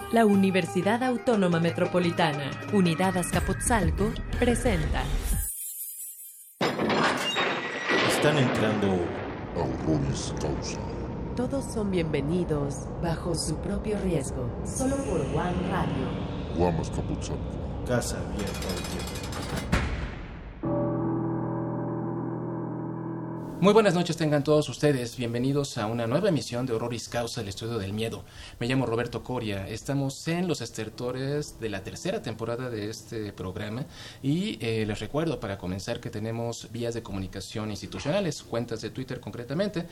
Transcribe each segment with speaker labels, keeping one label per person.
Speaker 1: La Universidad Autónoma Metropolitana, Unidad Azcapotzalco, presenta.
Speaker 2: Están entrando a Horroris Causa.
Speaker 1: Todos son bienvenidos bajo su propio riesgo, solo por One Radio.
Speaker 2: Guam Azcapotzalco.
Speaker 3: Casa abierta al tiempo.
Speaker 4: Muy buenas noches tengan todos ustedes, bienvenidos a una nueva emisión de Horroris Causa, el estudio del miedo. Me llamo Roberto Coria, estamos en los estertores de la tercera temporada de este programa y les recuerdo para comenzar que tenemos vías de comunicación institucionales, cuentas de Twitter concretamente,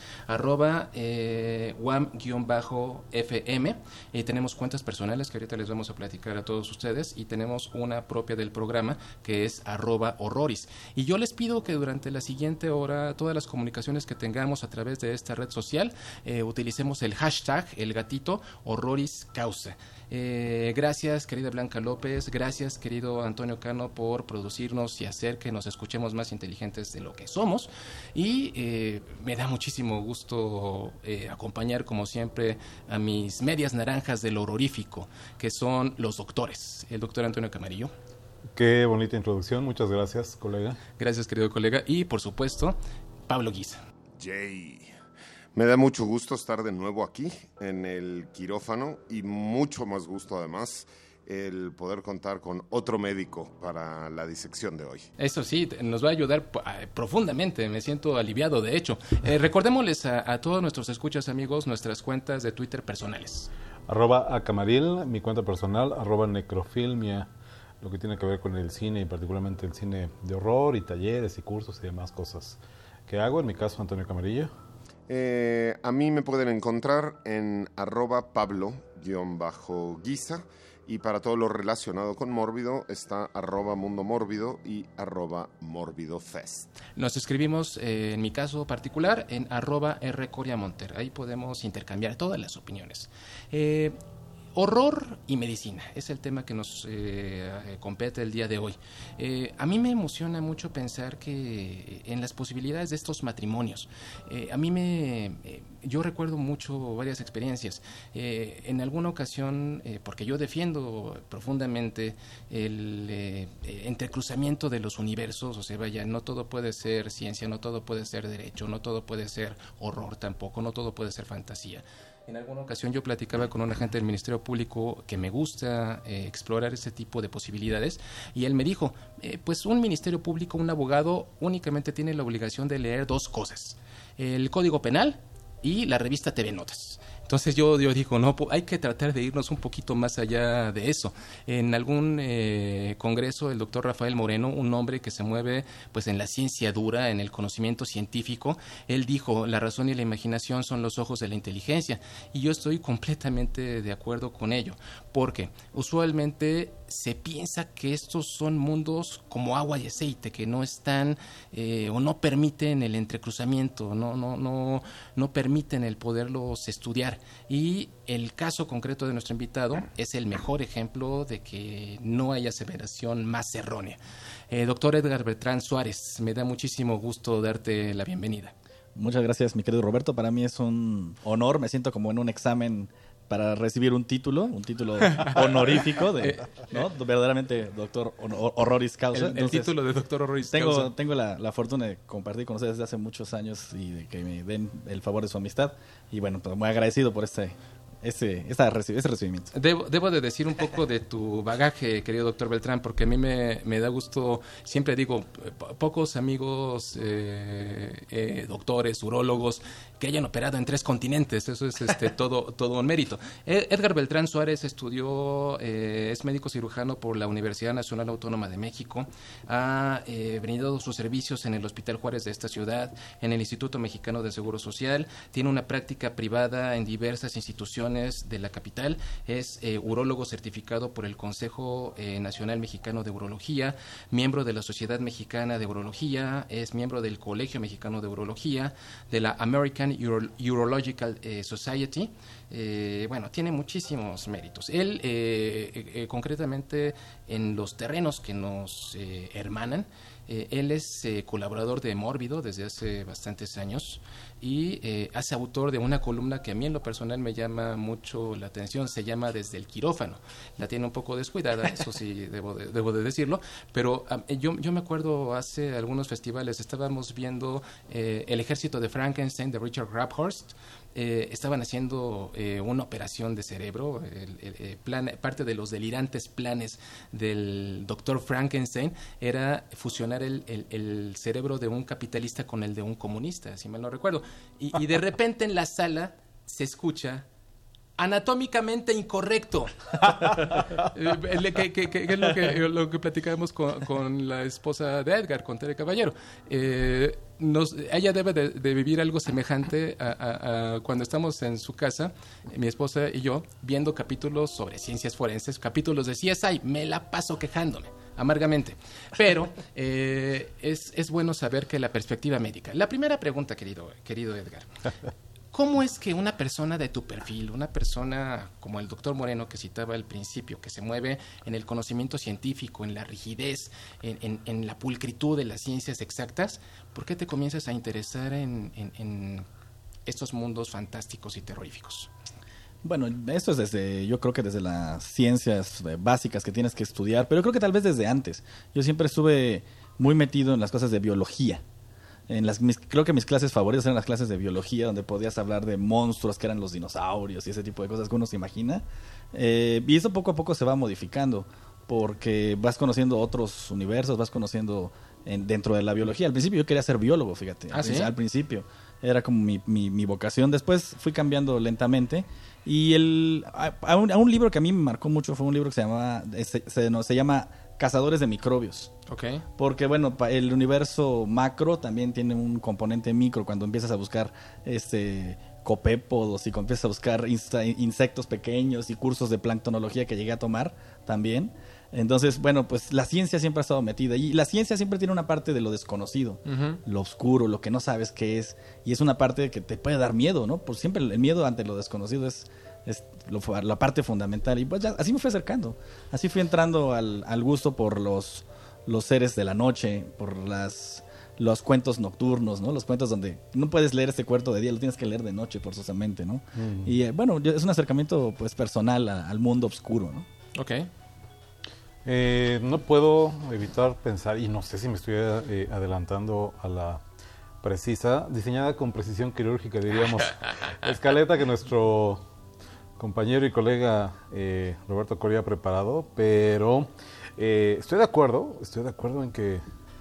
Speaker 4: @wam_fm, y tenemos cuentas personales que ahorita les vamos a platicar a todos ustedes, y tenemos una propia del programa que es @horroris. Y yo les pido que durante la siguiente hora todas las comunicaciones que tengamos a través de esta red social, utilicemos el hashtag, el gatito, Horroris Causa. Gracias, querida Blanca López, gracias, querido Antonio Cano, por producirnos y hacer que nos escuchemos más inteligentes de lo que somos. Y me da muchísimo gusto acompañar, como siempre, a mis medias naranjas del horrorífico, que son los doctores. El doctor Antonio Camarillo.
Speaker 5: Qué bonita introducción, muchas gracias, colega.
Speaker 4: Gracias, querido colega. Y, por supuesto, Pablo Guisa.
Speaker 6: Jay, me da mucho gusto estar de nuevo aquí en el quirófano y mucho más gusto además el poder contar con otro médico para la disección de hoy.
Speaker 4: Eso sí, nos va a ayudar profundamente, me siento aliviado de hecho. Recordémosles a todos nuestros escuchas, amigos, nuestras cuentas de Twitter personales.
Speaker 5: @acamaril, mi cuenta personal, @necrofilmia, lo que tiene que ver con el cine y particularmente el cine de horror y talleres y cursos y demás cosas que hago, en mi caso Antonio Camarillo.
Speaker 6: A mí me pueden encontrar en @pablo_guisa, y para todo lo relacionado con Mórbido está @mundomórbido y @mórbidofest.
Speaker 4: Nos escribimos, en mi caso particular, en @rcoriamonter. Ahí podemos intercambiar todas las opiniones. Horror y medicina es el tema que nos compete el día de hoy. A mí me emociona mucho pensar que en las posibilidades de estos matrimonios. Yo recuerdo mucho varias experiencias. En alguna ocasión, porque yo defiendo profundamente el entrecruzamiento de los universos, o sea, vaya, no todo puede ser ciencia, no todo puede ser derecho, no todo puede ser horror tampoco, no todo puede ser fantasía. En alguna ocasión yo platicaba con un agente del Ministerio Público que me gusta explorar ese tipo de posibilidades, y él me dijo, pues un Ministerio Público, un abogado, únicamente tiene la obligación de leer dos cosas: el Código Penal y la revista TV Notas. Entonces yo digo, no, hay que tratar de irnos un poquito más allá de eso. En algún congreso, el doctor Rafael Moreno, un hombre que se mueve pues en la ciencia dura, en el conocimiento científico, él dijo, la razón y la imaginación son los ojos de la inteligencia, y yo estoy completamente de acuerdo con ello, porque usualmente se piensa que estos son mundos como agua y aceite, que no están o no permiten el entrecruzamiento, no permiten el poderlos estudiar. Y el caso concreto de nuestro invitado es el mejor ejemplo de que no hay aseveración más errónea. Doctor Edgar Beltrán Suárez, me da muchísimo gusto darte la bienvenida.
Speaker 7: Muchas gracias, mi querido Roberto. Para mí es un honor, me siento como en un examen para recibir un título honorífico ¿no? Verdaderamente doctor Horroris Causa.
Speaker 4: El título de doctor Horroris Causa.
Speaker 7: Tengo la fortuna de compartir con ustedes desde hace muchos años y de que me den el favor de su amistad, y bueno, pues muy agradecido por ese recibimiento.
Speaker 4: Debo de decir un poco de tu bagaje, querido doctor Beltrán, porque a mí me da gusto, siempre digo, pocos amigos doctores, urólogos, que hayan operado en 3 continentes. Eso es todo un mérito. Edgar Beltrán Suárez estudió, es médico cirujano por la Universidad Nacional Autónoma de México, ha brindado sus servicios en el Hospital Juárez de esta ciudad, en el Instituto Mexicano del Seguro Social, tiene una práctica privada en diversas instituciones de la capital, es urólogo certificado por el Consejo Nacional Mexicano de Urología, miembro de la Sociedad Mexicana de Urología, es miembro del Colegio Mexicano de Urología, de la American Urological Society. Bueno, tiene muchísimos méritos. Él, concretamente, en los terrenos que nos hermanan, Él es colaborador de Mórbido desde hace bastantes años y hace autor de una columna que a mí en lo personal me llama mucho la atención, se llama Desde el Quirófano. La tiene un poco descuidada, eso sí debo de decirlo, pero yo me acuerdo hace algunos festivales estábamos viendo El Ejército de Frankenstein de Richard Grabhorst. Estaban haciendo una operación de cerebro, parte de los delirantes planes del doctor Frankenstein era fusionar el cerebro de un capitalista con el de un comunista, si mal no recuerdo, y de repente en la sala se escucha anatómicamente incorrecto. Que es lo que platicábamos con la esposa de Edgar, con Tere Caballero. Ella debe de vivir algo semejante a cuando estamos en su casa, mi esposa y yo, viendo capítulos sobre ciencias forenses, capítulos de CSI, me la paso quejándome amargamente, pero es bueno saber que la perspectiva médica. La primera pregunta, querido Edgar, ¿cómo es que una persona de tu perfil, una persona como el doctor Moreno que citaba al principio, que se mueve en el conocimiento científico, en la rigidez, en la pulcritud de las ciencias exactas, ¿por qué te comienzas a interesar en estos mundos fantásticos y terroríficos?
Speaker 7: Bueno, esto es yo creo que desde las ciencias básicas que tienes que estudiar, pero creo que tal vez desde antes. Yo siempre estuve muy metido en las cosas de biología. Creo que mis clases favoritas eran las clases de biología, donde podías hablar de monstruos que eran los dinosaurios y ese tipo de cosas que uno se imagina. Y eso poco a poco se va modificando, porque vas conociendo otros universos, vas conociendo dentro de la biología. Al principio yo quería ser biólogo, fíjate.
Speaker 4: ¿Sí?
Speaker 7: Al principio era como mi vocación. Después fui cambiando lentamente. Y a un libro que a mí me marcó mucho fue un libro que se llama Cazadores de Microbios.
Speaker 4: Okay.
Speaker 7: Porque, bueno, el universo macro también tiene un componente micro. Cuando empiezas a buscar copépodos y cuando empiezas a buscar insectos pequeños y cursos de planctonología que llegué a tomar también. Entonces, bueno, pues la ciencia siempre ha estado metida. Y la ciencia siempre tiene una parte de lo desconocido, lo oscuro, lo que no sabes qué es. Y es una parte que te puede dar miedo, ¿no? Pues siempre el miedo ante lo desconocido es la parte fundamental. Y pues ya, así me fui acercando. Así fui entrando al gusto por los seres de la noche, por los cuentos nocturnos, ¿no? Los cuentos donde no puedes leer este cuento de día, lo tienes que leer de noche forzosamente, ¿no? Y bueno, es un acercamiento pues personal al mundo oscuro, ¿no?
Speaker 4: Okay.
Speaker 5: No puedo evitar pensar, y no sé si me estoy adelantando a la precisa, diseñada con precisión quirúrgica, diríamos, escaleta que nuestro compañero y colega Roberto Coria ha preparado, pero estoy de acuerdo en que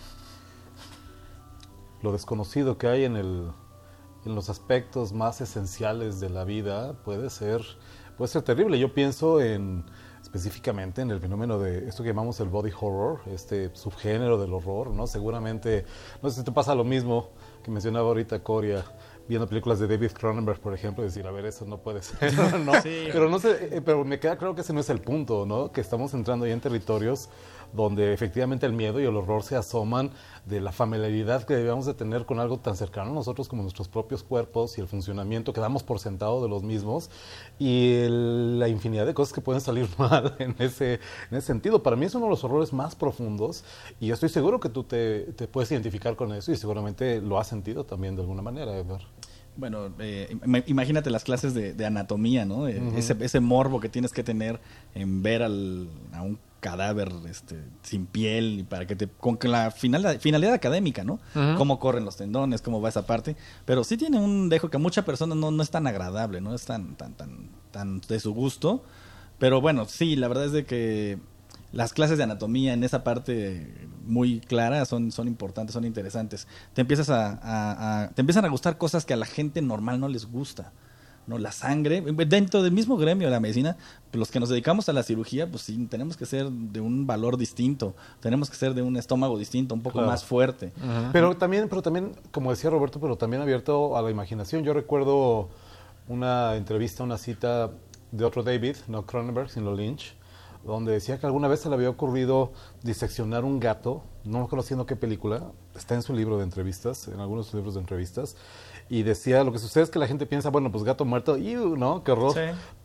Speaker 5: lo desconocido que hay en los aspectos más esenciales de la vida puede ser terrible. Yo pienso específicamente en el fenómeno de esto que llamamos el body horror, este subgénero del horror, ¿no? Seguramente, no sé si te pasa lo mismo que mencionaba ahorita Coria, viendo películas de David Cronenberg, por ejemplo, y decir, a ver, eso no puede ser, ¿no? Sí. Pero no sé, pero me queda claro que ese no es el punto, ¿no? Que estamos entrando ya en territorios donde efectivamente el miedo y el horror se asoman de la familiaridad que debemos de tener con algo tan cercano a nosotros como nuestros propios cuerpos y el funcionamiento que damos por sentado de los mismos y la infinidad de cosas que pueden salir mal en ese sentido. Para mí es uno de los horrores más profundos y yo estoy seguro que tú te puedes identificar con eso y seguramente lo has sentido también de alguna manera, Edgar.
Speaker 7: Bueno, imagínate las clases de anatomía, ¿no? Ese morbo que tienes que tener en ver a un cadáver sin piel y para que con la finalidad académica, ¿no? Cómo corren los tendones, cómo va esa parte, pero sí tiene un dejo que a muchas personas no es tan agradable, no es tan de su gusto, pero bueno, sí, la verdad es de que las clases de anatomía en esa parte muy clara son importantes, son interesantes. Te empiezan a gustar cosas que a la gente normal no les gusta, ¿no? La sangre, dentro del mismo gremio de la medicina, los que nos dedicamos a la cirugía, pues sí, tenemos que ser de un valor distinto, tenemos que ser de un estómago distinto, un poco más fuerte.
Speaker 5: Pero también, como decía Roberto, pero también abierto a la imaginación. Yo recuerdo una entrevista, una cita de otro David, no Cronenberg, sino Lynch, donde decía que alguna vez se le había ocurrido diseccionar un gato, no me acuerdo haciendo qué película, está en su libro de entrevistas, en algunos de sus libros de entrevistas, y decía, lo que sucede es que la gente piensa, bueno, pues gato muerto, ¡iu!, ¿no? ¡Qué horror! Sí.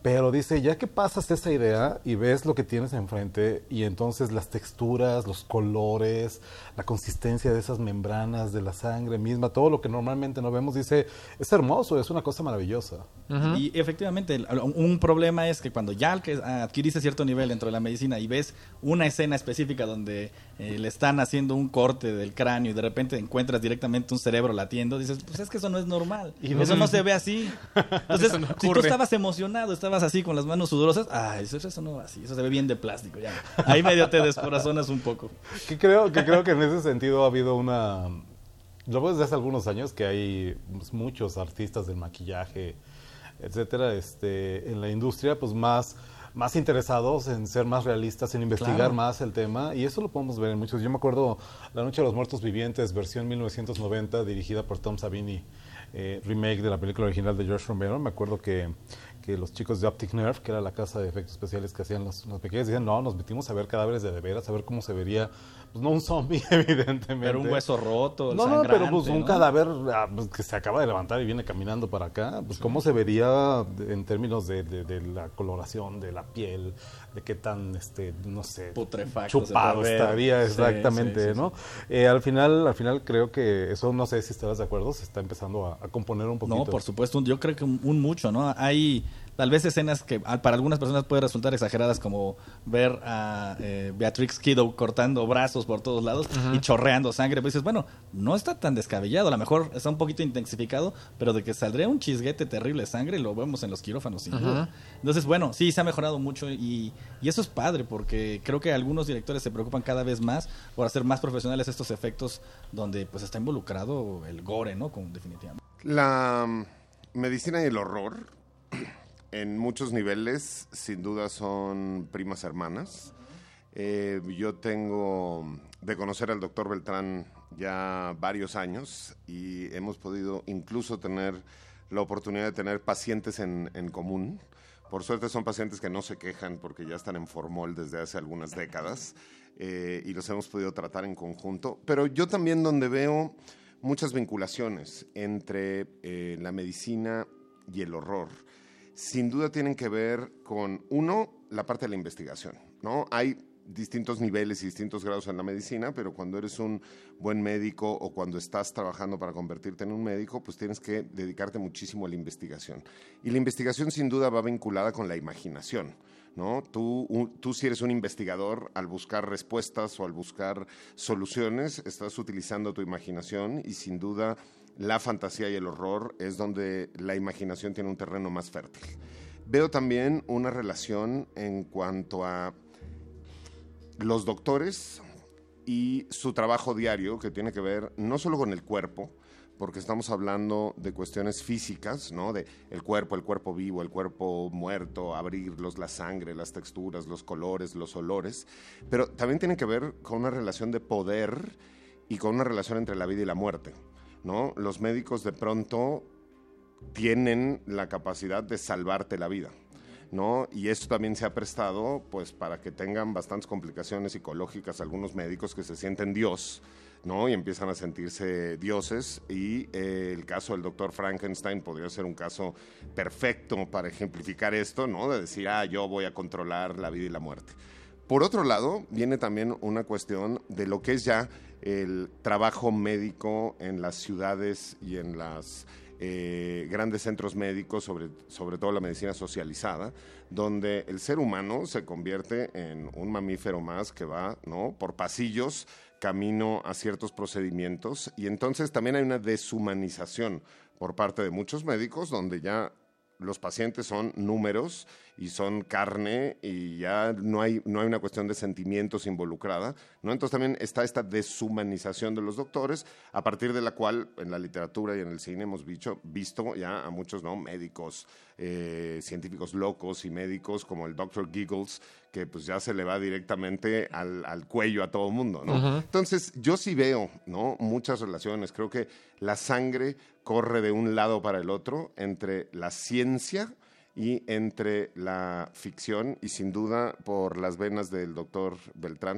Speaker 5: Pero dice, ya que pasas esa idea y ves lo que tienes enfrente y entonces las texturas, los colores, la consistencia de esas membranas de la sangre misma, todo lo que normalmente no vemos, dice, es hermoso, es una cosa maravillosa.
Speaker 7: Y efectivamente, un problema es que cuando ya adquiriste cierto nivel dentro de la medicina y ves una escena específica donde le están haciendo un corte del cráneo y de repente encuentras directamente un cerebro latiendo, dices, pues es que eso no es normal, eso no se ve así. Entonces, si tú estabas emocionado, estabas así con las manos sudorosas, eso no va así, eso se ve bien de plástico, ya. Ahí medio te descorazonas un poco.
Speaker 5: Que creo que en ese sentido ha habido una... Lo veo desde hace algunos años que hay muchos artistas del maquillaje, etcétera, en la industria, pues más interesados en ser más realistas, en investigar más el tema, y eso lo podemos ver en muchos. Yo me acuerdo La Noche de los Muertos Vivientes, versión 1990, dirigida por Tom Savini, remake de la película original de George Romero. Me acuerdo que los chicos de Optic Nerve, que era la casa de efectos especiales que hacían los pequeños, decían, no, nos metimos a ver cadáveres de veras, a ver cómo se vería, pues no un zombie, evidentemente.
Speaker 7: Pero un hueso roto,
Speaker 5: sangrante, pero pues un cadáver pues, que se acaba de levantar y viene caminando para acá, pues cómo se vería en términos de la coloración de la piel, de qué tan, no sé,
Speaker 7: putrefacto
Speaker 5: chupado estaría exactamente, ¿no? Al final creo que eso, no sé si estarás de acuerdo, se está empezando a componer un poquito.
Speaker 7: No, por supuesto, yo creo que un mucho, ¿no? Hay tal vez escenas que para algunas personas puede resultar exageradas, como ver a Beatrix Kiddo cortando brazos por todos lados y chorreando sangre. Pues dices, bueno, no está tan descabellado, a lo mejor está un poquito intensificado, pero de que saldría un chisguete terrible de sangre lo vemos en los quirófanos, sin duda. Entonces, bueno, sí, se ha mejorado mucho y eso es padre, porque creo que algunos directores se preocupan cada vez más por hacer más profesionales estos efectos donde pues está involucrado el gore, ¿no? Definitivamente.
Speaker 6: La medicina y el horror en muchos niveles, sin duda, son primas hermanas. Yo tengo de conocer al doctor Beltrán ya varios años y hemos podido incluso tener la oportunidad de tener pacientes en común. Por suerte son pacientes que no se quejan porque ya están en formol desde hace algunas décadas y los hemos podido tratar en conjunto. Pero yo también donde veo muchas vinculaciones entre la medicina y el horror, sin duda tienen que ver con, uno, la parte de la investigación, ¿no? Hay distintos niveles y distintos grados en la medicina, pero cuando eres un buen médico o cuando estás trabajando para convertirte en un médico, pues tienes que dedicarte muchísimo a la investigación. Y la investigación sin duda va vinculada con la imaginación, ¿no? Tú si eres un investigador, al buscar respuestas o al buscar soluciones, estás utilizando tu imaginación y sin duda la fantasía y el horror es donde la imaginación tiene un terreno más fértil. Veo también una relación en cuanto a los doctores y su trabajo diario, que tiene que ver no solo con el cuerpo, porque estamos hablando de cuestiones físicas, ¿no? De el cuerpo vivo, el cuerpo muerto, abrirlos, la sangre, las texturas, los colores, los olores, pero también tiene que ver con una relación de poder y con una relación entre la vida y la muerte, ¿no? Los médicos de pronto tienen la capacidad de salvarte la vida, ¿no? Y esto también se ha prestado pues para que tengan bastantes complicaciones psicológicas algunos médicos que se sienten Dios, ¿no? Y empiezan a sentirse dioses y el caso del doctor Frankenstein podría ser un caso perfecto para ejemplificar esto, ¿no? De decir, yo voy a controlar la vida y la muerte. Por otro lado, viene también una cuestión de lo que es ya el trabajo médico en las ciudades y en las grandes centros médicos, sobre todo la medicina socializada, donde el ser humano se convierte en un mamífero más que va, ¿no?, por pasillos camino a ciertos procedimientos, y entonces también hay una deshumanización por parte de muchos médicos donde ya los pacientes son números y son carne y ya no hay una cuestión de sentimientos involucrada, ¿no? Entonces también está esta deshumanización de los doctores, a partir de la cual en la literatura y en el cine hemos visto ya a muchos, ¿no?, médicos, científicos locos y médicos como el Dr. Giggles, que pues ya se le va directamente al cuello a todo el mundo, ¿no? Uh-huh. Entonces yo sí veo, ¿no?, muchas relaciones. Creo que la sangre corre de un lado para el otro entre la ciencia y entre la ficción, y sin duda por las venas del doctor Beltrán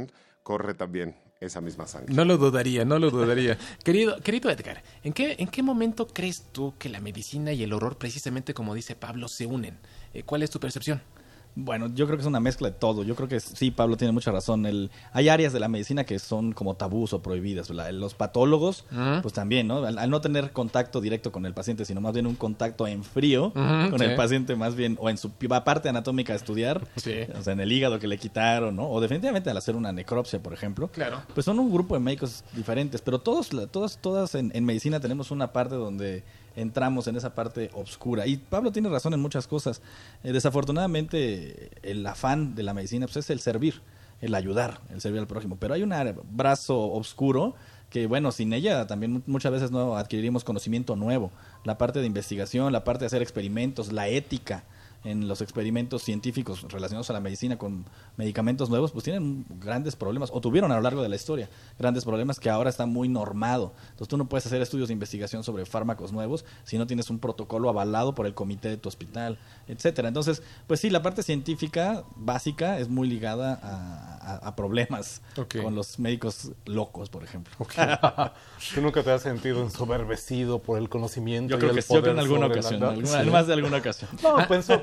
Speaker 6: corre también esa misma sangre.
Speaker 4: No lo dudaría. Querido Edgar, ¿en qué momento crees tú que la medicina y el horror, precisamente como dice Pablo, se unen? ¿Cuál es tu percepción?
Speaker 7: Bueno, yo creo que es una mezcla de todo. Yo creo que sí, Pablo tiene mucha razón. Hay áreas de la medicina que son como tabús o prohibidas. Los patólogos, pues también, ¿no? Al no tener contacto directo con el paciente, sino más bien un contacto en frío con el paciente, más bien, o en su parte anatómica a estudiar, o sea, en el hígado que le quitaron, ¿no? O definitivamente al hacer una necropsia, por ejemplo.
Speaker 4: Claro.
Speaker 7: Pues son un grupo de médicos diferentes, pero todas en medicina tenemos una parte donde entramos en esa parte oscura. Y Pablo tiene razón en muchas cosas. Desafortunadamente, el afán de la medicina pues, es el servir, el ayudar, el servir al prójimo. Pero hay un brazo oscuro que, bueno, sin ella también muchas veces no adquiriríamos conocimiento nuevo. La parte de investigación, la parte de hacer experimentos, la ética en los experimentos científicos relacionados a la medicina con medicamentos nuevos, pues tienen grandes problemas, o tuvieron a lo largo de la historia grandes problemas que ahora está muy normado. Entonces tú no puedes hacer estudios de investigación sobre fármacos nuevos si no tienes un protocolo avalado por el comité de tu hospital, etcétera. Entonces, pues sí, la parte científica básica es muy ligada a problemas con los médicos locos, por ejemplo.
Speaker 5: ¿Tú nunca te has sentido ensoberbecido por el conocimiento?
Speaker 7: Yo creo que sí, en alguna ocasión, más de alguna ocasión.
Speaker 5: No, pienso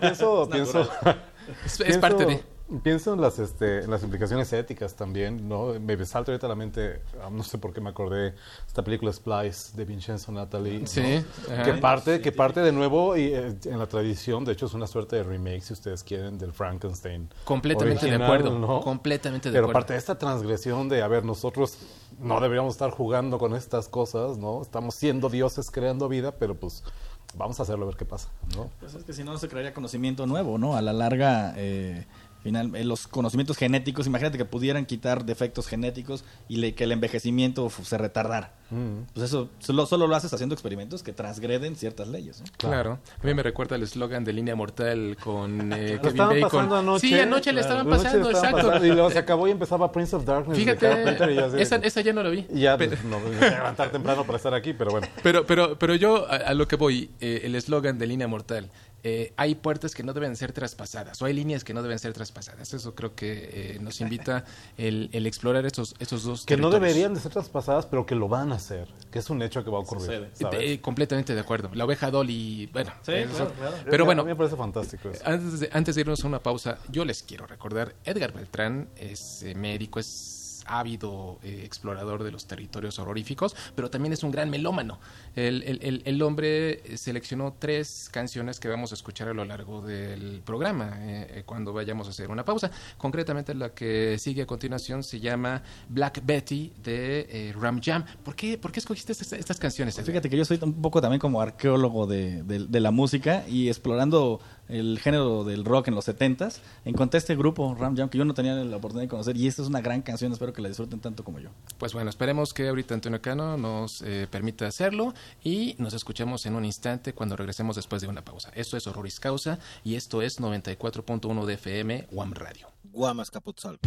Speaker 4: Es parte de...
Speaker 5: Pienso en las implicaciones éticas también, ¿no? Me salta ahorita a la mente, no sé por qué me acordé, esta película Splice de Vincenzo Natali, ¿no?
Speaker 4: Sí.
Speaker 5: Que parte de nuevo y, en la tradición, de hecho es una suerte de remake, si ustedes quieren, del Frankenstein.
Speaker 4: Completamente
Speaker 5: original,
Speaker 4: de acuerdo,
Speaker 5: ¿no?
Speaker 4: completamente de
Speaker 5: Pero
Speaker 4: acuerdo.
Speaker 5: parte de esta transgresión de, a ver, nosotros no deberíamos estar jugando con estas cosas, ¿no? Estamos siendo dioses creando vida, pero pues vamos a hacerlo a ver qué pasa, ¿no?
Speaker 7: Pues es que si no se crearía conocimiento nuevo, ¿no? A la larga, los conocimientos genéticos, imagínate que pudieran quitar defectos genéticos y que el envejecimiento se retardara. Pues eso solo lo haces haciendo experimentos que transgreden ciertas leyes, ¿no?
Speaker 4: Claro. A mí me recuerda el eslogan de Línea Mortal con Kevin
Speaker 5: estaban
Speaker 4: Bacon.
Speaker 5: pasando anoche.
Speaker 4: Sí, anoche le estaban pasando, exacto.
Speaker 5: Y luego se acabó y empezaba Prince of Darkness.
Speaker 4: Fíjate,
Speaker 5: de Carpenter, y ya
Speaker 4: esa ya no lo vi.
Speaker 5: Y ya no me voy a levantar temprano para estar aquí, pero bueno.
Speaker 4: Pero yo a lo que voy, el eslogan de Línea Mortal, hay puertas que no deben ser traspasadas, o hay líneas que no deben ser traspasadas. Eso creo que nos invita el explorar estos dos
Speaker 5: que no
Speaker 4: territorios.
Speaker 5: deberían de ser traspasadas, pero que lo van a hacer, que es un hecho que va a ocurrir, ¿sabes?
Speaker 4: Completamente de acuerdo. La oveja Dolly, bueno.
Speaker 7: Sí, claro.
Speaker 4: Pero bueno,
Speaker 5: a mí me parece fantástico eso.
Speaker 4: antes de irnos a una pausa, yo les quiero recordar, Edgar Beltrán es médico, es ávido explorador de los territorios horroríficos, pero también es un gran melómano. El hombre seleccionó 3 canciones que vamos a escuchar a lo largo del programa, cuando vayamos a hacer una pausa. Concretamente la que sigue a continuación se llama Black Betty de Ram Jam. ¿Por qué escogiste estas canciones?
Speaker 7: Fíjate que yo soy un poco también como arqueólogo de la música, y explorando el género del rock en los 70s, encontré este grupo, Ram Jam, que yo no tenía la oportunidad de conocer, y esta es una gran canción, espero que la disfruten tanto como yo.
Speaker 4: Pues bueno, esperemos que ahorita Antonio Cano nos permita hacerlo, y nos escuchamos en un instante cuando regresemos después de una pausa. Esto es Horroris Causa, y esto es 94.1 de FM, UAM Radio.
Speaker 2: Guamas Capotzal.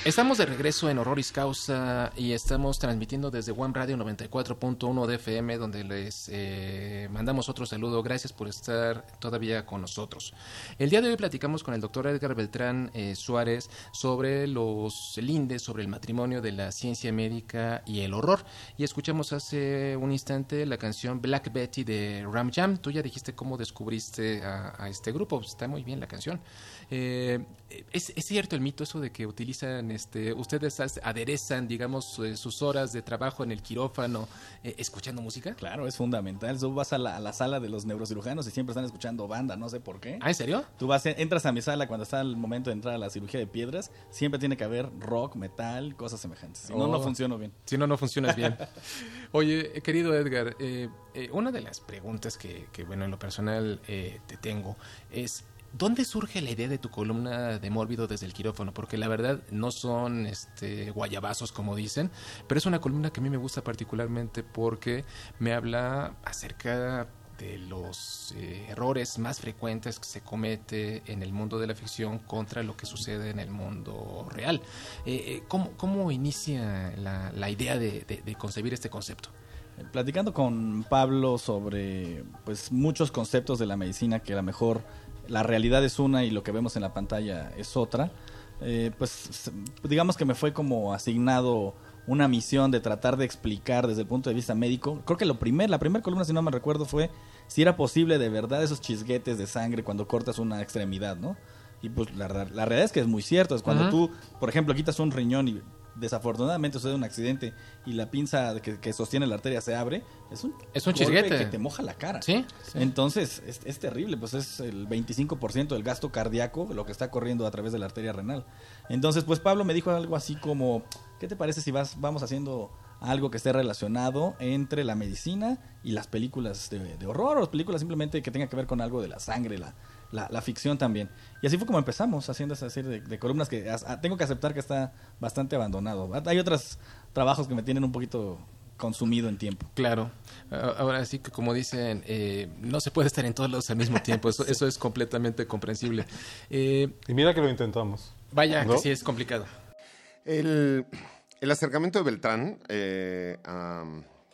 Speaker 4: Estamos de regreso en Horroris Causa y estamos transmitiendo desde One Radio 94.1 de FM, donde les mandamos otro saludo. Gracias por estar todavía con nosotros. El día de hoy platicamos con el doctor Edgar Beltrán Suárez sobre los lindes, sobre el matrimonio de la ciencia médica y el horror. Y escuchamos hace un instante la canción Black Betty de Ram Jam. Tú ya dijiste cómo descubriste a este grupo. Está muy bien la canción. ¿Es cierto el mito eso de que utilizan ustedes aderezan, digamos, sus horas de trabajo en el quirófano escuchando música?
Speaker 7: Claro, es fundamental. Tú vas a la sala de los neurocirujanos y siempre están escuchando banda, no sé por qué.
Speaker 4: ¿Ah, en serio?
Speaker 7: Tú entras a mi sala cuando está el momento de entrar a la cirugía de piedras, siempre tiene que haber rock, metal, cosas semejantes. Si no, no funciona bien.
Speaker 4: Si no, no funcionas bien. Oye, querido Edgar, una de las preguntas que bueno, en lo personal te tengo es: ¿dónde surge la idea de tu columna de Mórbido desde el quirófano? Porque la verdad no son guayabazos, como dicen, pero es una columna que a mí me gusta particularmente porque me habla acerca de los errores más frecuentes que se comete en el mundo de la ficción contra lo que sucede en el mundo real. ¿Cómo inicia la idea de concebir este concepto?
Speaker 7: Platicando con Pablo sobre pues muchos conceptos de la medicina que a lo mejor la realidad es una y lo que vemos en la pantalla es otra, pues digamos que me fue como asignado una misión de tratar de explicar desde el punto de vista médico. Creo que la primera columna, si no me recuerdo, fue si era posible de verdad esos chisguetes de sangre cuando cortas una extremidad, ¿no? Y pues la realidad es que es muy cierto. Es cuando tú, por ejemplo, quitas un riñón y desafortunadamente sucede un accidente y la pinza que sostiene la arteria se abre, es un
Speaker 4: chisguete
Speaker 7: que te moja la cara.
Speaker 4: ¿Sí?
Speaker 7: Entonces es terrible, pues es el 25% del gasto cardíaco lo que está corriendo a través de la arteria renal. Entonces pues Pablo me dijo algo así como: ¿qué te parece si vamos haciendo algo que esté relacionado entre la medicina y las películas de horror, o películas simplemente que tenga que ver con algo de la sangre, la ficción también? Y así fue como empezamos haciendo esa serie de columnas que tengo que aceptar que está bastante abandonado. Hay otros trabajos que me tienen un poquito consumido en tiempo.
Speaker 4: Claro. Ahora sí que, como dicen, no se puede estar en todos lados al mismo tiempo. Eso es completamente comprensible.
Speaker 5: Y mira que lo intentamos.
Speaker 4: Vaya,
Speaker 5: ¿no?
Speaker 4: que sí es complicado.
Speaker 6: El acercamiento de Beltrán a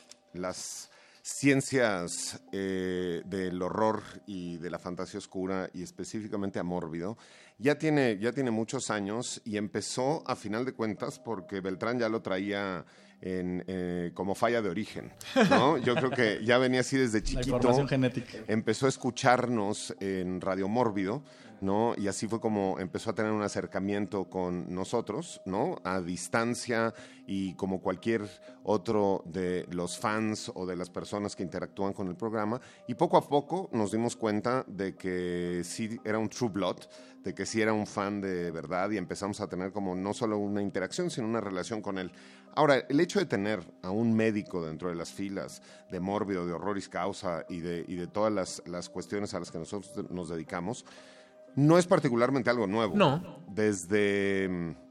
Speaker 6: las ciencias del horror y de la fantasía oscura, y específicamente a Mórbido, ya tiene muchos años, y empezó a final de cuentas porque Beltrán ya lo traía como falla de origen, ¿no? Yo creo que ya venía así desde chiquito.
Speaker 7: La información genética.
Speaker 6: Empezó a escucharnos en Radio Mórbido, ¿no? Y así fue como empezó a tener un acercamiento con nosotros, ¿no? A distancia, y como cualquier otro de los fans o de las personas que interactúan con el programa. Y poco a poco nos dimos cuenta de que sí era un True Blood, de que sí era un fan de verdad, y empezamos a tener como no solo una interacción, sino una relación con él. Ahora, el hecho de tener a un médico dentro de las filas de Mórbido, de Horroris Causa y de todas las cuestiones a las que nosotros nos dedicamos, no es particularmente algo nuevo.
Speaker 4: No.
Speaker 6: Desde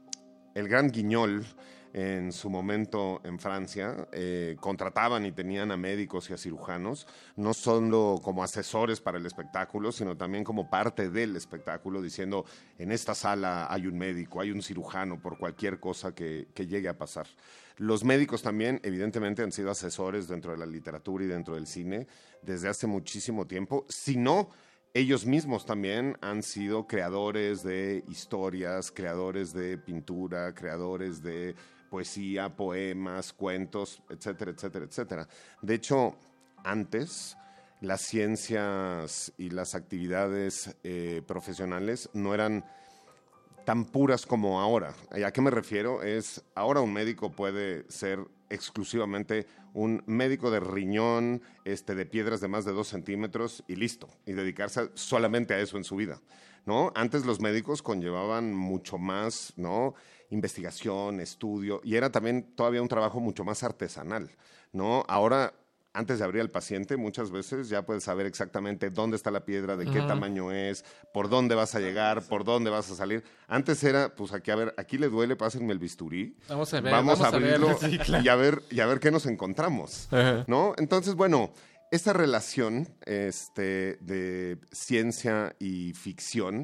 Speaker 6: el Gran Guignol, en su momento en Francia, contrataban y tenían a médicos y a cirujanos, no solo como asesores para el espectáculo, sino también como parte del espectáculo, diciendo: en esta sala hay un médico, hay un cirujano, por cualquier cosa que llegue a pasar. Los médicos también, evidentemente, han sido asesores dentro de la literatura y dentro del cine desde hace muchísimo tiempo. Si no, ellos mismos también han sido creadores de historias, creadores de pintura, creadores de poesía, poemas, cuentos, etcétera, etcétera, etcétera. De hecho, antes las ciencias y las actividades profesionales no eran tan puras como ahora. ¿A qué me refiero? Ahora un médico puede ser exclusivamente un médico de riñón, de piedras de más de 2 centímetros y listo, y dedicarse solamente a eso en su vida, ¿no? Antes los médicos conllevaban mucho más, ¿no? Investigación, estudio, y era también todavía un trabajo mucho más artesanal, ¿no? Ahora, antes de abrir al paciente, muchas veces ya puedes saber exactamente dónde está la piedra, de qué tamaño es, por dónde vas a llegar, por dónde vas a salir. Antes era, pues aquí, a ver, aquí le duele, pásenme el bisturí.
Speaker 4: Vamos a ver.
Speaker 6: Vamos a abrirlo
Speaker 4: Sí, claro.
Speaker 6: y a ver qué nos encontramos, ¿no? Entonces, bueno, esta relación de ciencia y ficción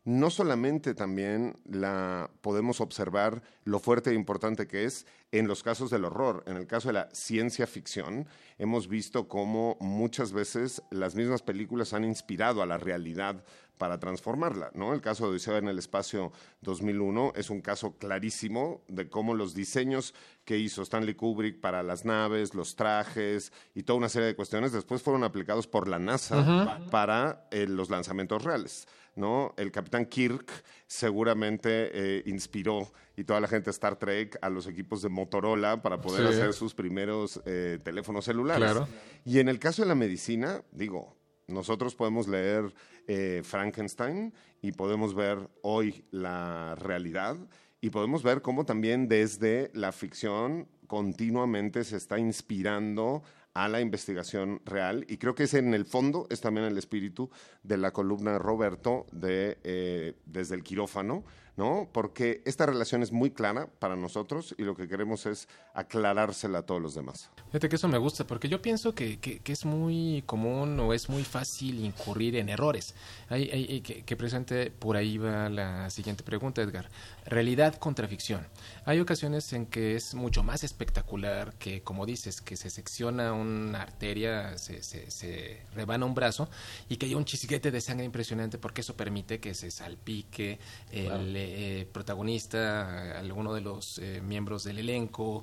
Speaker 6: no solamente también la podemos observar lo fuerte e importante que es en los casos del horror. En el caso de la ciencia ficción, hemos visto cómo muchas veces las mismas películas han inspirado a la realidad para transformarla, ¿no? El caso de Odisea en el Espacio 2001 es un caso clarísimo de cómo los diseños que hizo Stanley Kubrick para las naves, los trajes y toda una serie de cuestiones después fueron aplicados por la NASA para los lanzamientos reales, ¿no? El Capitán Kirk seguramente inspiró, y toda la gente de Star Trek, a los equipos de Motorola para poder hacer sus primeros teléfonos celulares.
Speaker 3: Claro.
Speaker 6: Y en el caso de la medicina, digo, nosotros podemos leer Frankenstein y podemos ver hoy la realidad y podemos ver cómo también desde la ficción continuamente se está inspirando a la investigación real, y creo que ese en el fondo es también el espíritu de la columna de Roberto de Desde el Quirófano, ¿no? Porque esta relación es muy clara para nosotros y lo que queremos es aclarársela a todos los demás.
Speaker 4: Fíjate que eso me gusta, porque yo pienso que es muy común o es muy fácil incurrir en errores. Que presente, por ahí va la siguiente pregunta, Edgar. Realidad contra ficción. Hay ocasiones en que es mucho más espectacular que, como dices, que se secciona una arteria, se rebana un brazo y que haya un chisguete de sangre impresionante, porque eso permite que se salpique el protagonista, alguno de los miembros del elenco,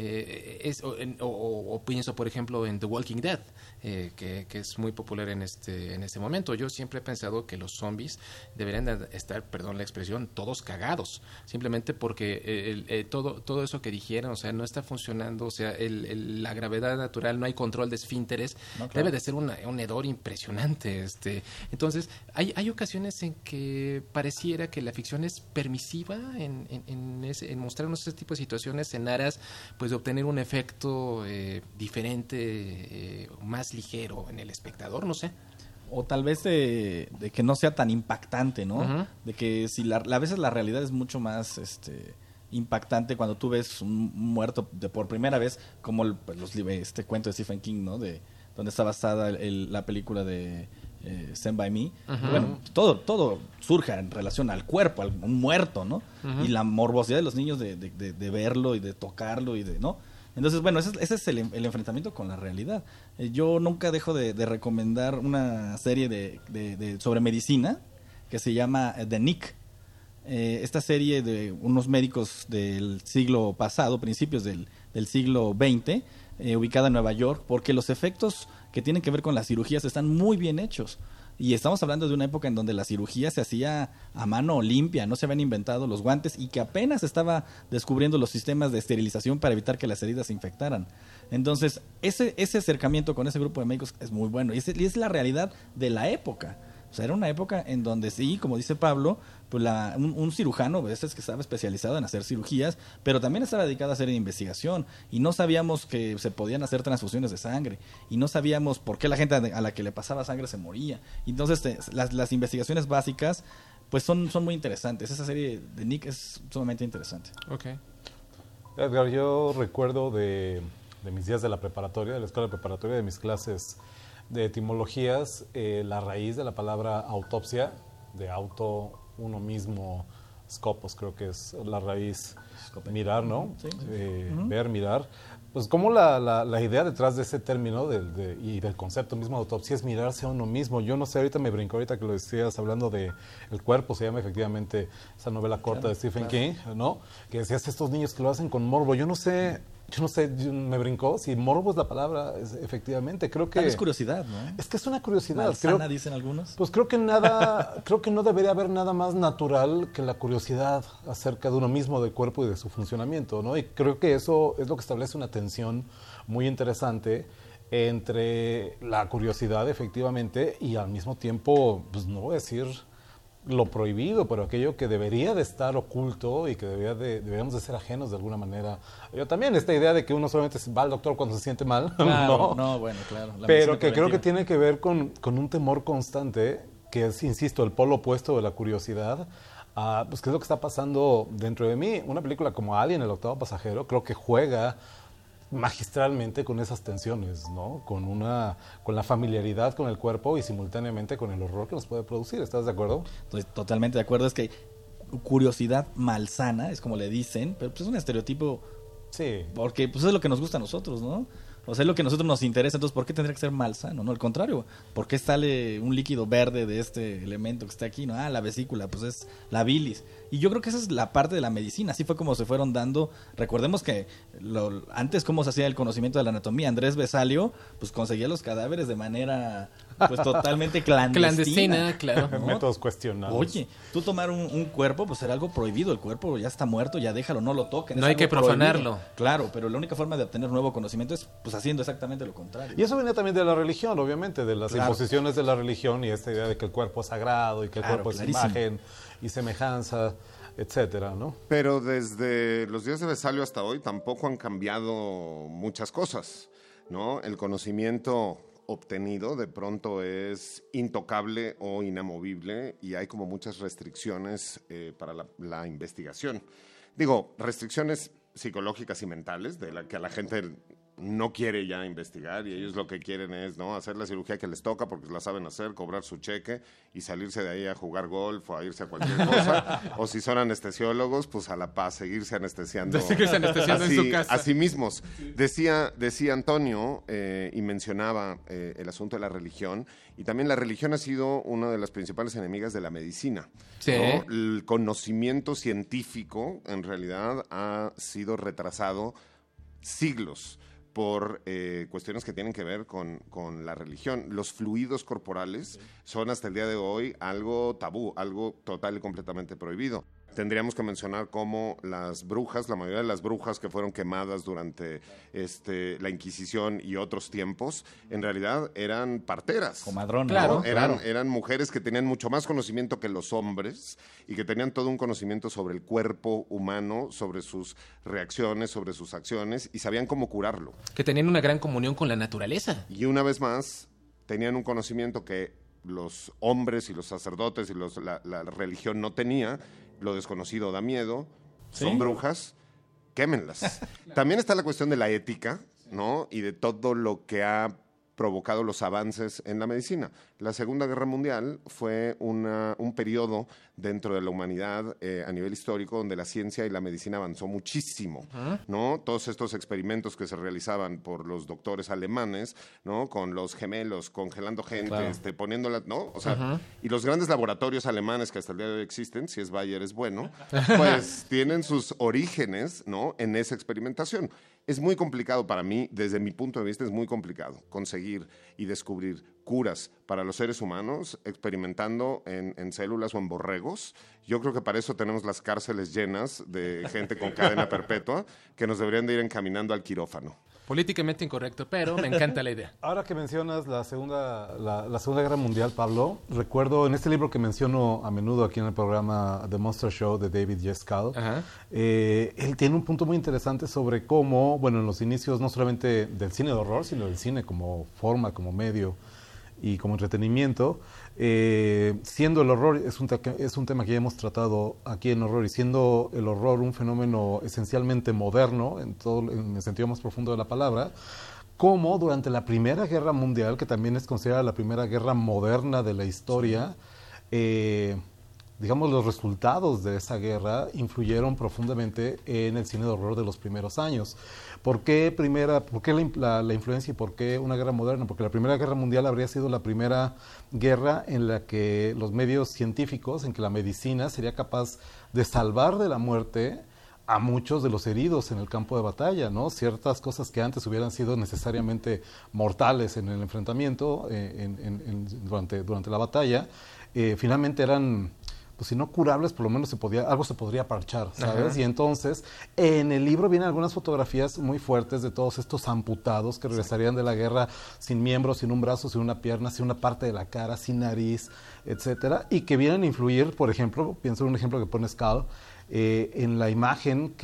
Speaker 4: o pienso por ejemplo en The Walking Dead, que es muy popular en este momento. Yo siempre he pensado que los zombies deberían de estar, perdón la expresión, todos cagados, simplemente porque todo eso que dijeron, o sea, no está funcionando, o sea, la gravedad natural, no hay control de esfínteres, no, claro. Debe de ser un hedor impresionante. Entonces, hay ocasiones en que pareciera que la ficción es permisiva en mostrarnos ese tipo de situaciones en aras, pues, de obtener un efecto diferente, más ligero en el espectador, no sé.
Speaker 7: O tal vez de que no sea tan impactante, ¿no? Uh-huh. De que si a veces la realidad es mucho más impactante cuando tú ves un muerto por primera vez, como este cuento de Stephen King, ¿no? De donde está basada la película de Stand By Me. Uh-huh. Bueno, todo surge en relación al cuerpo, a un muerto, ¿no? Uh-huh. Y la morbosidad de los niños de verlo y de tocarlo y de, ¿no? Entonces, bueno, ese es el enfrentamiento con la realidad. Yo nunca dejo de recomendar una serie sobre medicina que se llama The Nick. Esta serie de unos médicos del siglo pasado, principios del siglo XX, ubicada en Nueva York, porque los efectos que tienen que ver con las cirugías están muy bien hechos. Y estamos hablando de una época en donde la cirugía se hacía a mano limpia, no se habían inventado los guantes y que apenas estaba descubriendo los sistemas de esterilización para evitar que las heridas se infectaran. Entonces, ese acercamiento con ese grupo de médicos es muy bueno y es la realidad de la época. O sea, era una época en donde sí, como dice Pablo, pues un cirujano, ese es que estaba especializado en hacer cirugías, pero también estaba dedicado a hacer investigación y no sabíamos que se podían hacer transfusiones de sangre y no sabíamos por qué la gente a la que le pasaba sangre se moría. Entonces, las investigaciones básicas pues son muy interesantes. Esa serie de Nick es sumamente interesante.
Speaker 4: Okay.
Speaker 5: Edgar, yo recuerdo de mis días de la preparatoria, de la escuela preparatoria, de mis clases de etimologías, la raíz de la palabra autopsia, de auto, uno mismo, scopos, creo que es la raíz, mirar, ¿no? Sí. Ver, mirar. Pues como la idea detrás de ese término y del concepto mismo de autopsia es mirarse a uno mismo. Yo no sé, ahorita me brincó, ahorita que lo decías hablando de El cuerpo, se llama efectivamente esa novela corta de Stephen King, ¿no? Que decías estos niños que lo hacen con morbo. Yo no sé, me brincó si morbo es la palabra, efectivamente, creo que...
Speaker 7: Es curiosidad, ¿no?
Speaker 5: Es que es una curiosidad.
Speaker 7: Malsana, dicen algunos.
Speaker 5: Pues creo que no debería haber nada más natural que la curiosidad acerca de uno mismo, del cuerpo y de su funcionamiento, ¿no? Y creo que eso es lo que establece una tensión muy interesante entre la curiosidad, efectivamente, y al mismo tiempo, pues no voy a decir lo prohibido, pero aquello que debería de estar oculto y que deberíamos de ser ajenos de alguna manera. Yo también, esta idea de que uno solamente va al doctor cuando se siente mal,
Speaker 7: claro, no, bueno, claro.
Speaker 5: Pero que creo que tiene que ver con un temor constante, que es, insisto, el polo opuesto de la curiosidad, pues qué es lo que está pasando dentro de mí. Una película como Alien, el octavo pasajero, creo que juega magistralmente con esas tensiones, ¿no? Con la familiaridad con el cuerpo y simultáneamente con el horror que nos puede producir. ¿Estás de acuerdo?
Speaker 7: Estoy totalmente de acuerdo. Es que curiosidad malsana, es como le dicen, pero pues es un estereotipo.
Speaker 5: Sí.
Speaker 7: Porque pues es lo que nos gusta a nosotros, ¿no? O sea, es lo que a nosotros nos interesa. Entonces, ¿por qué tendría que ser malsano? No, al contrario. ¿Por qué sale un líquido verde de este elemento que está aquí? ¿No? La vesícula, pues es la bilis. Y yo creo que esa es la parte de la medicina. Así fue como se fueron dando. Recordemos que antes cómo se hacía el conocimiento de la anatomía. Andrés Vesalio, pues conseguía los cadáveres de manera pues totalmente clandestina.
Speaker 4: Claro.
Speaker 7: ¿no?
Speaker 5: Métodos cuestionables.
Speaker 7: Oye, tú tomar un cuerpo, pues era algo prohibido. El cuerpo ya está muerto, ya déjalo, no lo toquen.
Speaker 4: No
Speaker 7: es
Speaker 4: hay que
Speaker 7: algo prohibido.
Speaker 4: profanarlo.
Speaker 7: Claro, pero la única forma de obtener nuevo conocimiento es pues haciendo exactamente lo contrario.
Speaker 5: Y eso venía también de la religión, obviamente, de las
Speaker 7: Claro.
Speaker 5: imposiciones de la religión y esta idea de que el cuerpo es sagrado y que el
Speaker 7: Claro,
Speaker 5: cuerpo es
Speaker 7: clarísimo.
Speaker 5: imagen y semejanza, etcétera, ¿no?
Speaker 6: Pero desde los días de Vesalio hasta hoy tampoco han cambiado muchas cosas, ¿no? El conocimiento obtenido de pronto es intocable o inamovible y hay como muchas restricciones para la investigación. Digo, restricciones psicológicas y mentales de la que a la gente no quiere ya investigar y ellos lo que quieren es, ¿no?, hacer la cirugía que les toca porque la saben hacer, cobrar su cheque y salirse de ahí a jugar golf o a irse a cualquier cosa. O si son anestesiólogos, pues a la paz, seguirse anestesiando.
Speaker 4: Seguirse anestesiando en su casa.
Speaker 6: A sí mismos. Decía Antonio y mencionaba el asunto de la religión, y también la religión ha sido una de las principales enemigas de la medicina.
Speaker 4: Sí.
Speaker 6: ¿No? El conocimiento científico en realidad ha sido retrasado siglos por cuestiones que tienen que ver con la religión. Los fluidos corporales son hasta el día de hoy algo tabú, algo total y completamente prohibido. Tendríamos que mencionar cómo las brujas, la mayoría de las brujas que fueron quemadas durante la Inquisición y otros tiempos, en realidad eran parteras.
Speaker 7: Comadronas.
Speaker 4: Claro.
Speaker 6: ¿No? Eran mujeres que tenían mucho más conocimiento que los hombres y que tenían todo un conocimiento sobre el cuerpo humano, sobre sus reacciones, sobre sus acciones y sabían cómo curarlo.
Speaker 4: Que tenían una gran comunión con la naturaleza.
Speaker 6: Y una vez más, tenían un conocimiento que los hombres y los sacerdotes y la religión no tenía. Lo desconocido da miedo,
Speaker 7: ¿Sí?
Speaker 6: son brujas, quémenlas. También está la cuestión de la ética, ¿no? Y de todo lo que ha provocado los avances en la medicina. La Segunda Guerra Mundial fue un periodo dentro de la humanidad a nivel histórico donde la ciencia y la medicina avanzó muchísimo, ¿no? Todos estos experimentos que se realizaban por los doctores alemanes, ¿no? Con los gemelos, congelando gente,
Speaker 7: Claro.
Speaker 6: poniéndola, ¿no? O sea, y los grandes laboratorios alemanes que hasta el día de hoy existen, si es Bayer es bueno, pues tienen sus orígenes, ¿no?, en esa experimentación. Es muy complicado para mí, desde mi punto de vista, es muy complicado conseguir y descubrir curas para los seres humanos experimentando en células o en borregos. Yo creo que para eso tenemos las cárceles llenas de gente con cadena perpetua que nos deberían de ir encaminando al quirófano.
Speaker 4: Políticamente incorrecto, pero me encanta la idea.
Speaker 5: Ahora que mencionas la Segunda Guerra Mundial, Pablo, recuerdo en este libro que menciono a menudo aquí en el programa The Monster Show de David Jeskal, él tiene un punto muy interesante sobre cómo, bueno, en los inicios no solamente del cine de horror, sino del cine como forma, como medio y como entretenimiento, siendo el horror, es un tema que ya hemos tratado aquí en Horror, y siendo el horror un fenómeno esencialmente moderno, en el sentido más profundo de la palabra, como durante la Primera Guerra Mundial, que también es considerada la primera guerra moderna de la historia, digamos, los resultados de esa guerra influyeron profundamente en el cine de horror de los primeros años. ¿Por qué la influencia y por qué una guerra moderna? Porque la Primera Guerra Mundial habría sido la primera guerra en la que los medios científicos, en que la medicina sería capaz de salvar de la muerte a muchos de los heridos en el campo de batalla, ¿no? Ciertas cosas que antes hubieran sido necesariamente mortales en el enfrentamiento, durante la batalla, finalmente eran, pues si no curables, por lo menos algo se podría parchar, ¿sabes? Ajá. Y entonces, en el libro vienen algunas fotografías muy fuertes de todos estos amputados que regresarían de la guerra sin miembros, sin un brazo, sin una pierna, sin una parte de la cara, sin nariz, etcétera, y que vienen a influir, por ejemplo, pienso en un ejemplo que pone Skal, en la imagen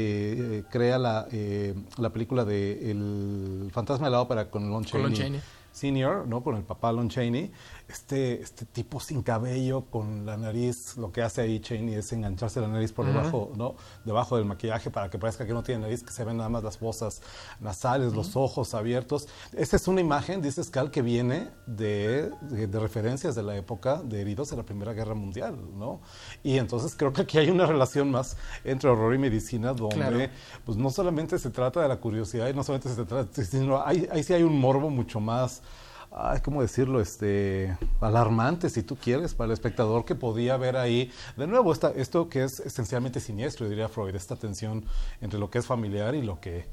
Speaker 5: que crea la película de El fantasma de la ópera con Lon Chaney. Sr., ¿no? Con el papá Lon Chaney, este tipo sin cabello, con la nariz, lo que hace ahí Chaney es engancharse la nariz por debajo, ¿no? Debajo del maquillaje para que parezca que no tiene nariz, que se ven nada más las fosas nasales, los ojos abiertos. Esta es una imagen, dice Skal, que viene de referencias de la época de heridos de la Primera Guerra Mundial, ¿no? Y entonces creo que aquí hay una relación más entre horror y medicina, donde pues no solamente se trata de la curiosidad y no solamente se trata, sino ahí sí hay un morbo mucho más, ¿cómo decirlo? Alarmante, si tú quieres, para el espectador, que podía ver ahí, de nuevo, esto que es esencialmente siniestro, diría Freud, esta tensión entre lo que es familiar y lo que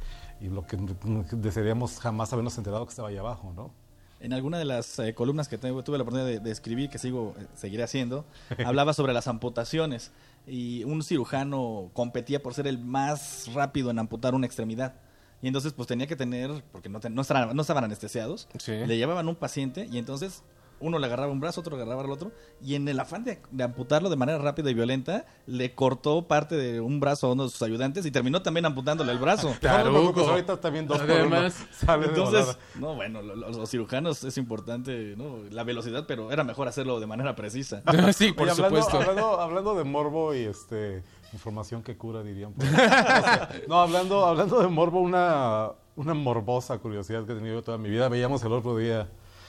Speaker 5: desearíamos jamás habernos enterado que estaba ahí abajo, ¿no?
Speaker 7: En alguna de las columnas que tuve la oportunidad de escribir, que seguiré haciendo, hablaba sobre las amputaciones, y un cirujano competía por ser el más rápido en amputar una extremidad. Y entonces pues tenía que tener, porque no estaban anestesiados, le llevaban un paciente y entonces uno le agarraba un brazo, otro le agarraba el otro, y en el afán de amputarlo de manera rápida y violenta, le cortó parte de un brazo a uno de sus ayudantes y terminó también amputándole el brazo.
Speaker 5: Claro, no, pues ahorita también 2 por 1 sale.
Speaker 7: Entonces, no, bueno, los cirujanos es importante, ¿no? La velocidad, pero era mejor hacerlo de manera precisa.
Speaker 4: Sí, por supuesto.
Speaker 5: Hablando de morbo y información que cura, dirían. No, hablando de morbo, una morbosa curiosidad que he tenido toda mi vida. Veíamos el otro día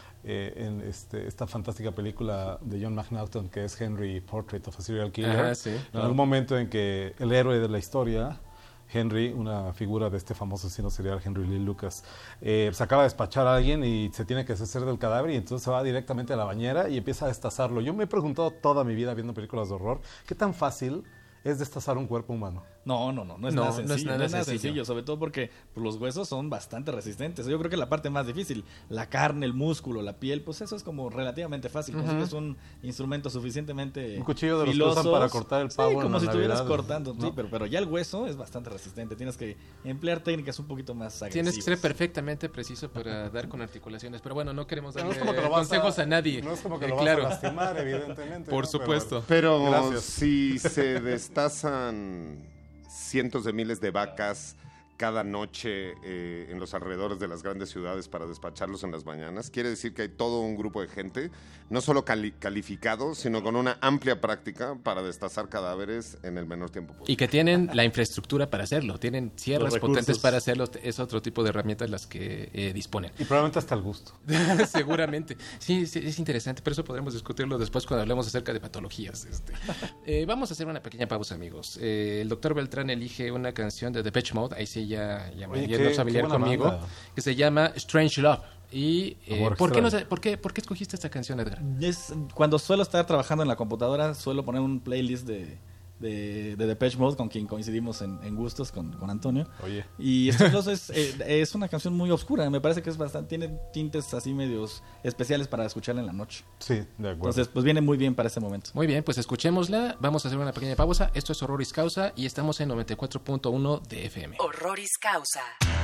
Speaker 5: en esta fantástica película de John McNaughton, que es Henry, Portrait of a Serial Killer. En algún momento en que el héroe de la historia, Henry, una figura de este famoso asesino serial, Henry Lee Lucas, se acaba de despachar a alguien y se tiene que deshacer del cadáver, y entonces se va directamente a la bañera y empieza a destazarlo. Yo me he preguntado toda mi vida viendo películas de horror, ¿qué tan fácil es destazar un cuerpo humano?
Speaker 7: No es nada sencillo. No es nada sencillo, sobre todo porque pues, los huesos son bastante resistentes. Yo creo que la parte más difícil, la carne, el músculo, la piel, pues eso es como relativamente fácil. Consigues un instrumento suficientemente
Speaker 5: un cuchillo de
Speaker 7: filoso,
Speaker 5: los que usan para cortar el pavo,
Speaker 7: como si estuvieras
Speaker 5: Navidad,
Speaker 7: cortando,
Speaker 5: ¿no?
Speaker 7: Sí, pero ya el hueso es bastante resistente. Tienes que emplear técnicas un poquito más agresivas.
Speaker 4: Tienes que ser perfectamente preciso para dar con articulaciones. Pero bueno, no queremos darle
Speaker 5: no
Speaker 4: consejos a nadie.
Speaker 5: No es como que lo vas a lastimar, evidentemente.
Speaker 4: Por supuesto.
Speaker 6: Pero si se destazan cientos de miles de vacas cada noche en los alrededores de las grandes ciudades para despacharlos en las mañanas, quiere decir que hay todo un grupo de gente, no solo calificado, sino con una amplia práctica para destazar cadáveres en el menor tiempo posible.
Speaker 4: Y que tienen la infraestructura para hacerlo, tienen sierras potentes para hacerlo, es otro tipo de herramientas las que disponen.
Speaker 5: Y probablemente hasta el gusto.
Speaker 4: Seguramente. Sí, es interesante, pero eso podremos discutirlo después cuando hablemos acerca de patologías. Vamos a hacer una pequeña pausa, amigos. El doctor Beltrán elige una canción de Depeche Mode, ahí sí ya es familiar conmigo, banda, que se llama Strange Love. Y ¿por qué escogiste esta canción, Edgar?
Speaker 7: Cuando suelo estar trabajando en la computadora, suelo poner un playlist de Depeche Mode, con quien coincidimos en gustos con Antonio.
Speaker 5: Oye.
Speaker 7: Y Strange Love es una canción muy oscura, me parece que tiene tintes así medios especiales para escucharla en la noche.
Speaker 5: Sí, de acuerdo.
Speaker 7: Entonces, pues viene muy bien para ese momento.
Speaker 4: Muy bien, pues escuchémosla, vamos a hacer una pequeña pausa. Esto es Horroris Causa y estamos en 94.1 de FM.
Speaker 1: Horroris Causa.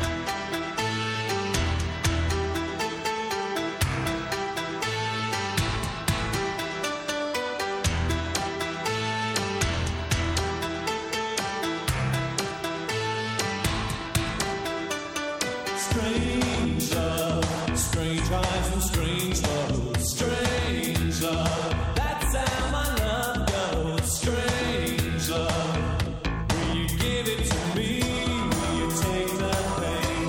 Speaker 3: Strange love, strange eyes and strange love, strange love. That's how my love goes. Strange love. Will you give it to me? Will you take the pain?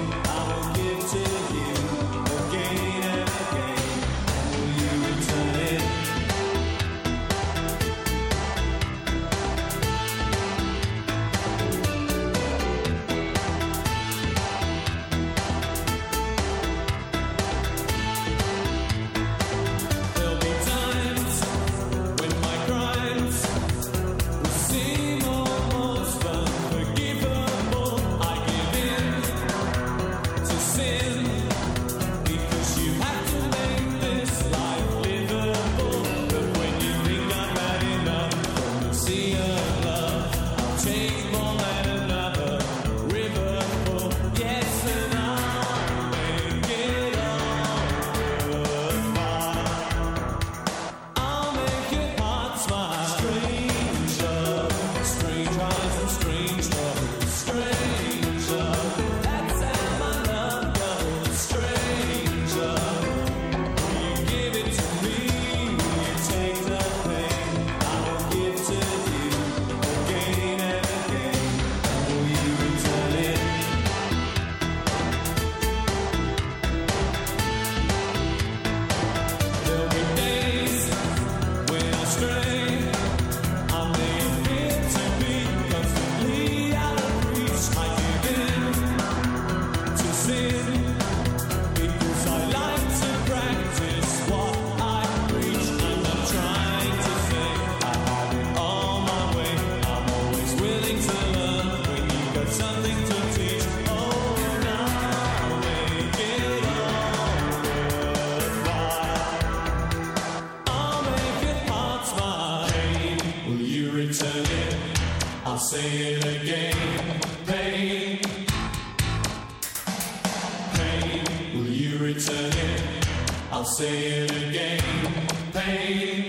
Speaker 3: return it, I'll say it again. Pain.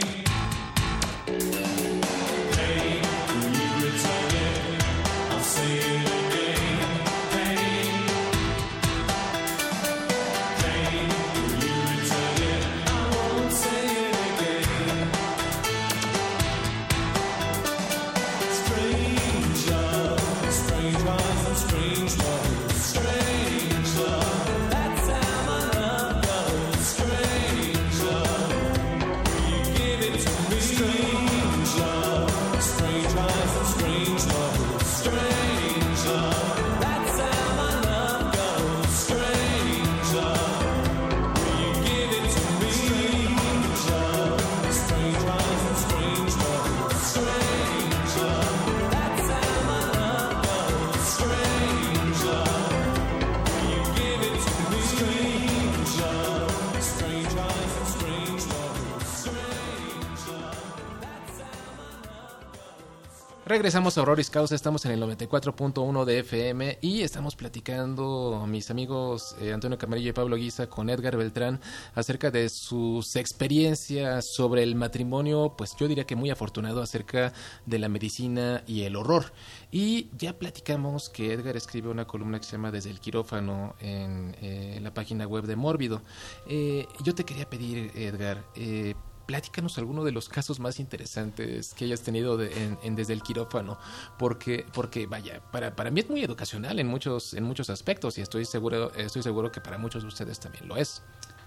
Speaker 3: Pain, will you return it? I'll say it again. Pain. Pain, will you return it? I won't say it again. Strange love, strange hearts and strange love. Strange love, that's how my love goes. Strange love, will you give it to me? Strange love, strange hearts and strange love. Strange love, that's how my love goes. Strange love, will you give it to me? Strange love, strange hearts and strange love. Strange love, that's how my love goes. Strange love, will you give it to me? Strange love, strange hearts and strange love. Strange love, that's how my love goes.
Speaker 4: Regresamos a Horroris Causa, estamos en el 94.1 de FM y estamos platicando, mis amigos Antonio Camarillo y Pablo Guiza, con Edgar Beltrán acerca de sus experiencias sobre el matrimonio, pues yo diría que muy afortunado, acerca de la medicina y el horror. Y ya platicamos que Edgar escribe una columna que se llama Desde el Quirófano en la página web de Mórbido. Yo te quería pedir, Edgar, platícanos alguno de los casos más interesantes que hayas tenido desde el quirófano, porque vaya, para mí es muy educacional en muchos aspectos y estoy seguro que para muchos de ustedes también lo es.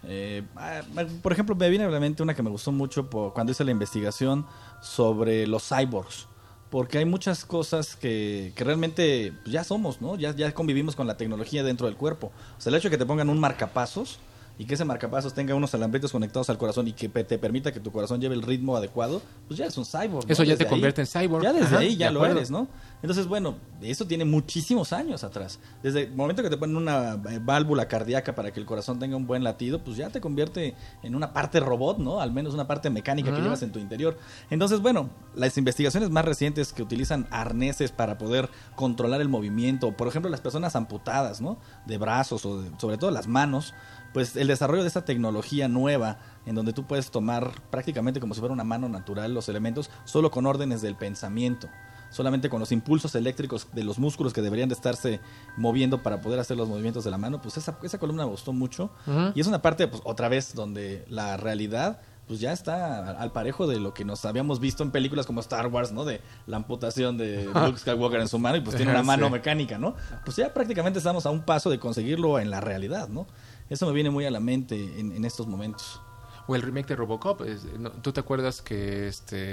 Speaker 7: Por ejemplo, me viene a la mente una que me gustó mucho cuando hice la investigación sobre los cyborgs. Porque hay muchas cosas que realmente pues, ya somos, ¿no? Ya convivimos con la tecnología dentro del cuerpo. O sea, el hecho de que te pongan un marcapasos y que ese marcapasos tenga unos alambritos conectados al corazón y que te permita que tu corazón lleve el ritmo adecuado, pues ya es un cyborg, ¿no?
Speaker 4: Eso ya
Speaker 7: Desde
Speaker 4: te convierte en cyborg.
Speaker 7: Ya desde
Speaker 4: Ajá,
Speaker 7: ahí ya
Speaker 4: de
Speaker 7: lo
Speaker 4: acuerdo.
Speaker 7: eres, ¿no? Entonces, bueno, eso tiene muchísimos años atrás. Desde el momento que te ponen una válvula cardíaca para que el corazón tenga un buen latido, pues ya te convierte en una parte robot, ¿no? Al menos una parte mecánica que llevas en tu interior. Entonces, bueno, las investigaciones más recientes que utilizan arneses para poder controlar el movimiento, por ejemplo, las personas amputadas, ¿no? De brazos o sobre todo las manos, pues el desarrollo de esta tecnología nueva en donde tú puedes tomar prácticamente como si fuera una mano natural los elementos solo con órdenes del pensamiento, solamente con los impulsos eléctricos de los músculos que deberían de estarse moviendo para poder hacer los movimientos de la mano, pues esa columna me gustó mucho. Y es una parte, pues otra vez, donde la realidad pues ya está al parejo de lo que nos habíamos visto en películas como Star Wars, ¿no? De la amputación de Luke Skywalker en su mano y pues tiene una mano mecánica, ¿no? Pues ya prácticamente estamos a un paso de conseguirlo en la realidad, ¿no? Eso me viene muy a la mente en estos momentos.
Speaker 4: O el remake de Robocop. ¿Tú te acuerdas que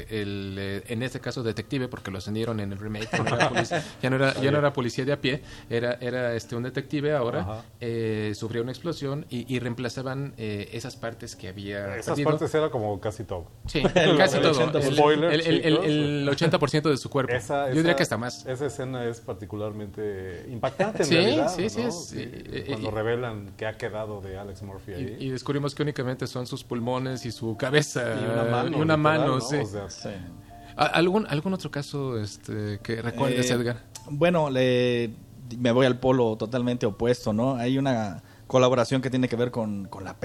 Speaker 4: en este caso detective, porque lo ascendieron en el remake, ya no era policía de a pie, era un detective ahora, sufrió una explosión y reemplazaban esas partes que había
Speaker 5: Esas
Speaker 4: perdido.
Speaker 5: partes era como casi todo.
Speaker 4: Sí, casi todo.
Speaker 7: 80%.
Speaker 5: Spoiler,
Speaker 4: el 80% de su cuerpo. Yo diría que hasta más.
Speaker 5: Esa escena es particularmente impactante en
Speaker 4: Sí,
Speaker 5: realidad,
Speaker 4: sí,
Speaker 5: ¿no?
Speaker 4: sí.
Speaker 5: Cuando revelan qué ha quedado de Alex Murphy ahí.
Speaker 4: Y descubrimos que únicamente son sus pulmones y su cabeza
Speaker 5: Y una mano,
Speaker 4: y una mano,
Speaker 5: literal,
Speaker 4: sí.
Speaker 5: ¿no? O sea,
Speaker 4: ¿Algún otro caso que recuerdes, Edgar?
Speaker 7: Bueno, me voy al polo totalmente opuesto, ¿no? Hay una colaboración que tiene que ver con la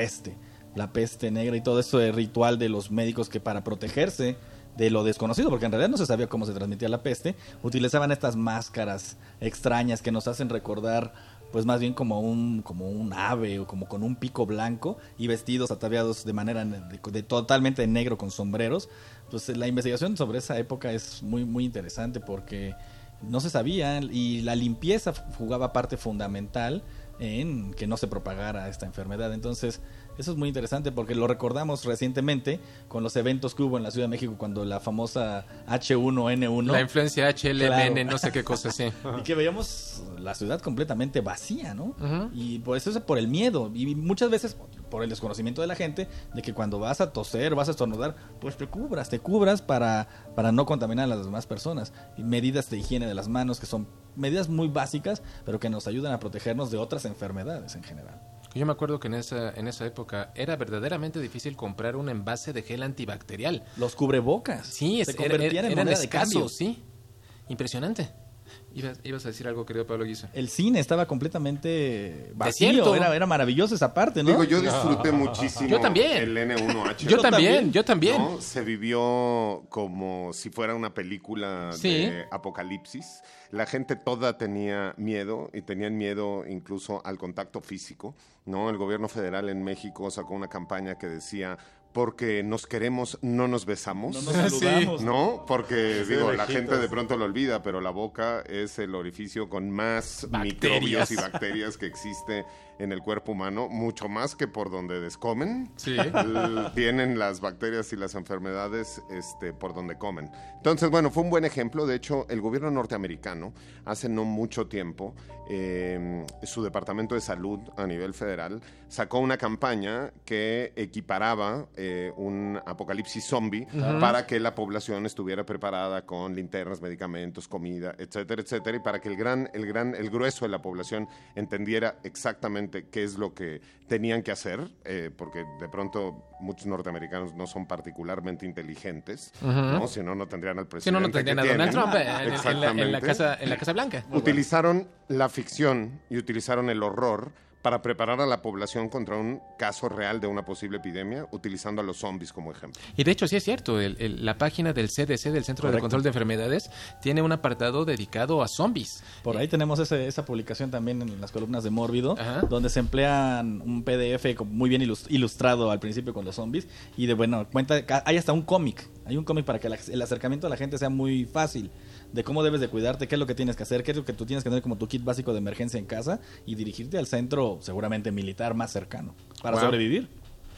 Speaker 7: peste negra y todo eso de ritual de los médicos que para protegerse de lo desconocido, porque en realidad no se sabía cómo se transmitía la peste, utilizaban estas máscaras extrañas que nos hacen recordar pues más bien como un ave o como con un pico blanco y vestidos ataviados de manera de totalmente negro con sombreros. Pues la investigación sobre esa época es muy muy interesante porque no se sabía y la limpieza jugaba parte fundamental en que no se propagara esta enfermedad. Entonces eso es muy interesante porque lo recordamos recientemente con los eventos que hubo en la Ciudad de México cuando la famosa H1N1,
Speaker 4: la influencia HLMN, claro. No sé qué cosa, sí.
Speaker 7: Y que veíamos la ciudad completamente vacía, ¿no? Y por eso es por el miedo y muchas veces por el desconocimiento de la gente de que cuando vas a toser, vas a estornudar, pues te cubras para no contaminar a las demás personas. Y medidas de higiene de las manos que son medidas muy básicas, pero que nos ayudan a protegernos de otras enfermedades en general.
Speaker 4: Yo me acuerdo que en esa época era verdaderamente difícil comprar un envase de gel antibacterial.
Speaker 7: Los cubrebocas.
Speaker 4: Sí,
Speaker 7: se convertían en moneda de cambio.
Speaker 4: Sí, impresionante. Ibas a decir algo, querido Pablo Guisa.
Speaker 7: El cine estaba completamente vacío,
Speaker 4: Desierto.
Speaker 7: era maravilloso esa parte, ¿no?
Speaker 6: Digo, yo disfruté muchísimo
Speaker 4: Yo también.
Speaker 6: el N1H.
Speaker 4: Yo también.
Speaker 6: ¿No? Se vivió como si fuera una película
Speaker 4: Sí.
Speaker 6: de apocalipsis. La gente toda tenía miedo y tenían miedo incluso al contacto físico, ¿no? El gobierno federal en México sacó una campaña que decía: porque nos queremos, no nos besamos.
Speaker 7: No nos saludamos.
Speaker 6: ¿No? Porque,
Speaker 5: Sí,
Speaker 6: digo,
Speaker 5: de
Speaker 6: la
Speaker 5: lejitos.
Speaker 6: gente de pronto lo olvida, pero la boca es el orificio con más microbios y bacterias que existe en el cuerpo humano, mucho más que por donde descomen.
Speaker 4: Sí.
Speaker 6: Tienen las bacterias y las enfermedades por donde comen. Entonces, bueno, fue un buen ejemplo. De hecho, el gobierno norteamericano, hace no mucho tiempo, su Departamento de Salud a nivel federal sacó una campaña que equiparaba un apocalipsis zombie para que la población estuviera preparada con linternas, medicamentos, comida, etcétera, etcétera, y para que el grueso de la población entendiera exactamente qué es lo que tenían que hacer, porque de pronto muchos norteamericanos no son particularmente inteligentes, ¿no? Si no, no tendrían al
Speaker 4: Si
Speaker 6: presidente.
Speaker 4: no, no tendrían a
Speaker 6: que
Speaker 4: Donald
Speaker 6: tienen.
Speaker 4: Trump en la
Speaker 6: Exactamente.
Speaker 4: Casa Blanca.
Speaker 6: Utilizaron la ficción y utilizaron el horror para preparar a la población contra un caso real de una posible epidemia, utilizando a los zombies como ejemplo.
Speaker 4: Y de hecho sí es cierto, la página del CDC, del Centro de
Speaker 7: Correcto.
Speaker 4: Control de Enfermedades, tiene un apartado dedicado a zombies.
Speaker 7: Por ahí tenemos esa publicación también en las columnas de Mórbido,
Speaker 4: Ajá.
Speaker 7: donde se emplean un PDF muy bien ilustrado al principio con los zombies, y hay hasta un cómic, hay un cómic para que el acercamiento a la gente sea muy fácil, de cómo debes de cuidarte, qué es lo que tienes que hacer, qué es lo que tú tienes que tener como tu kit básico de emergencia en casa, y dirigirte al centro seguramente militar más cercano para
Speaker 4: Wow.
Speaker 7: sobrevivir.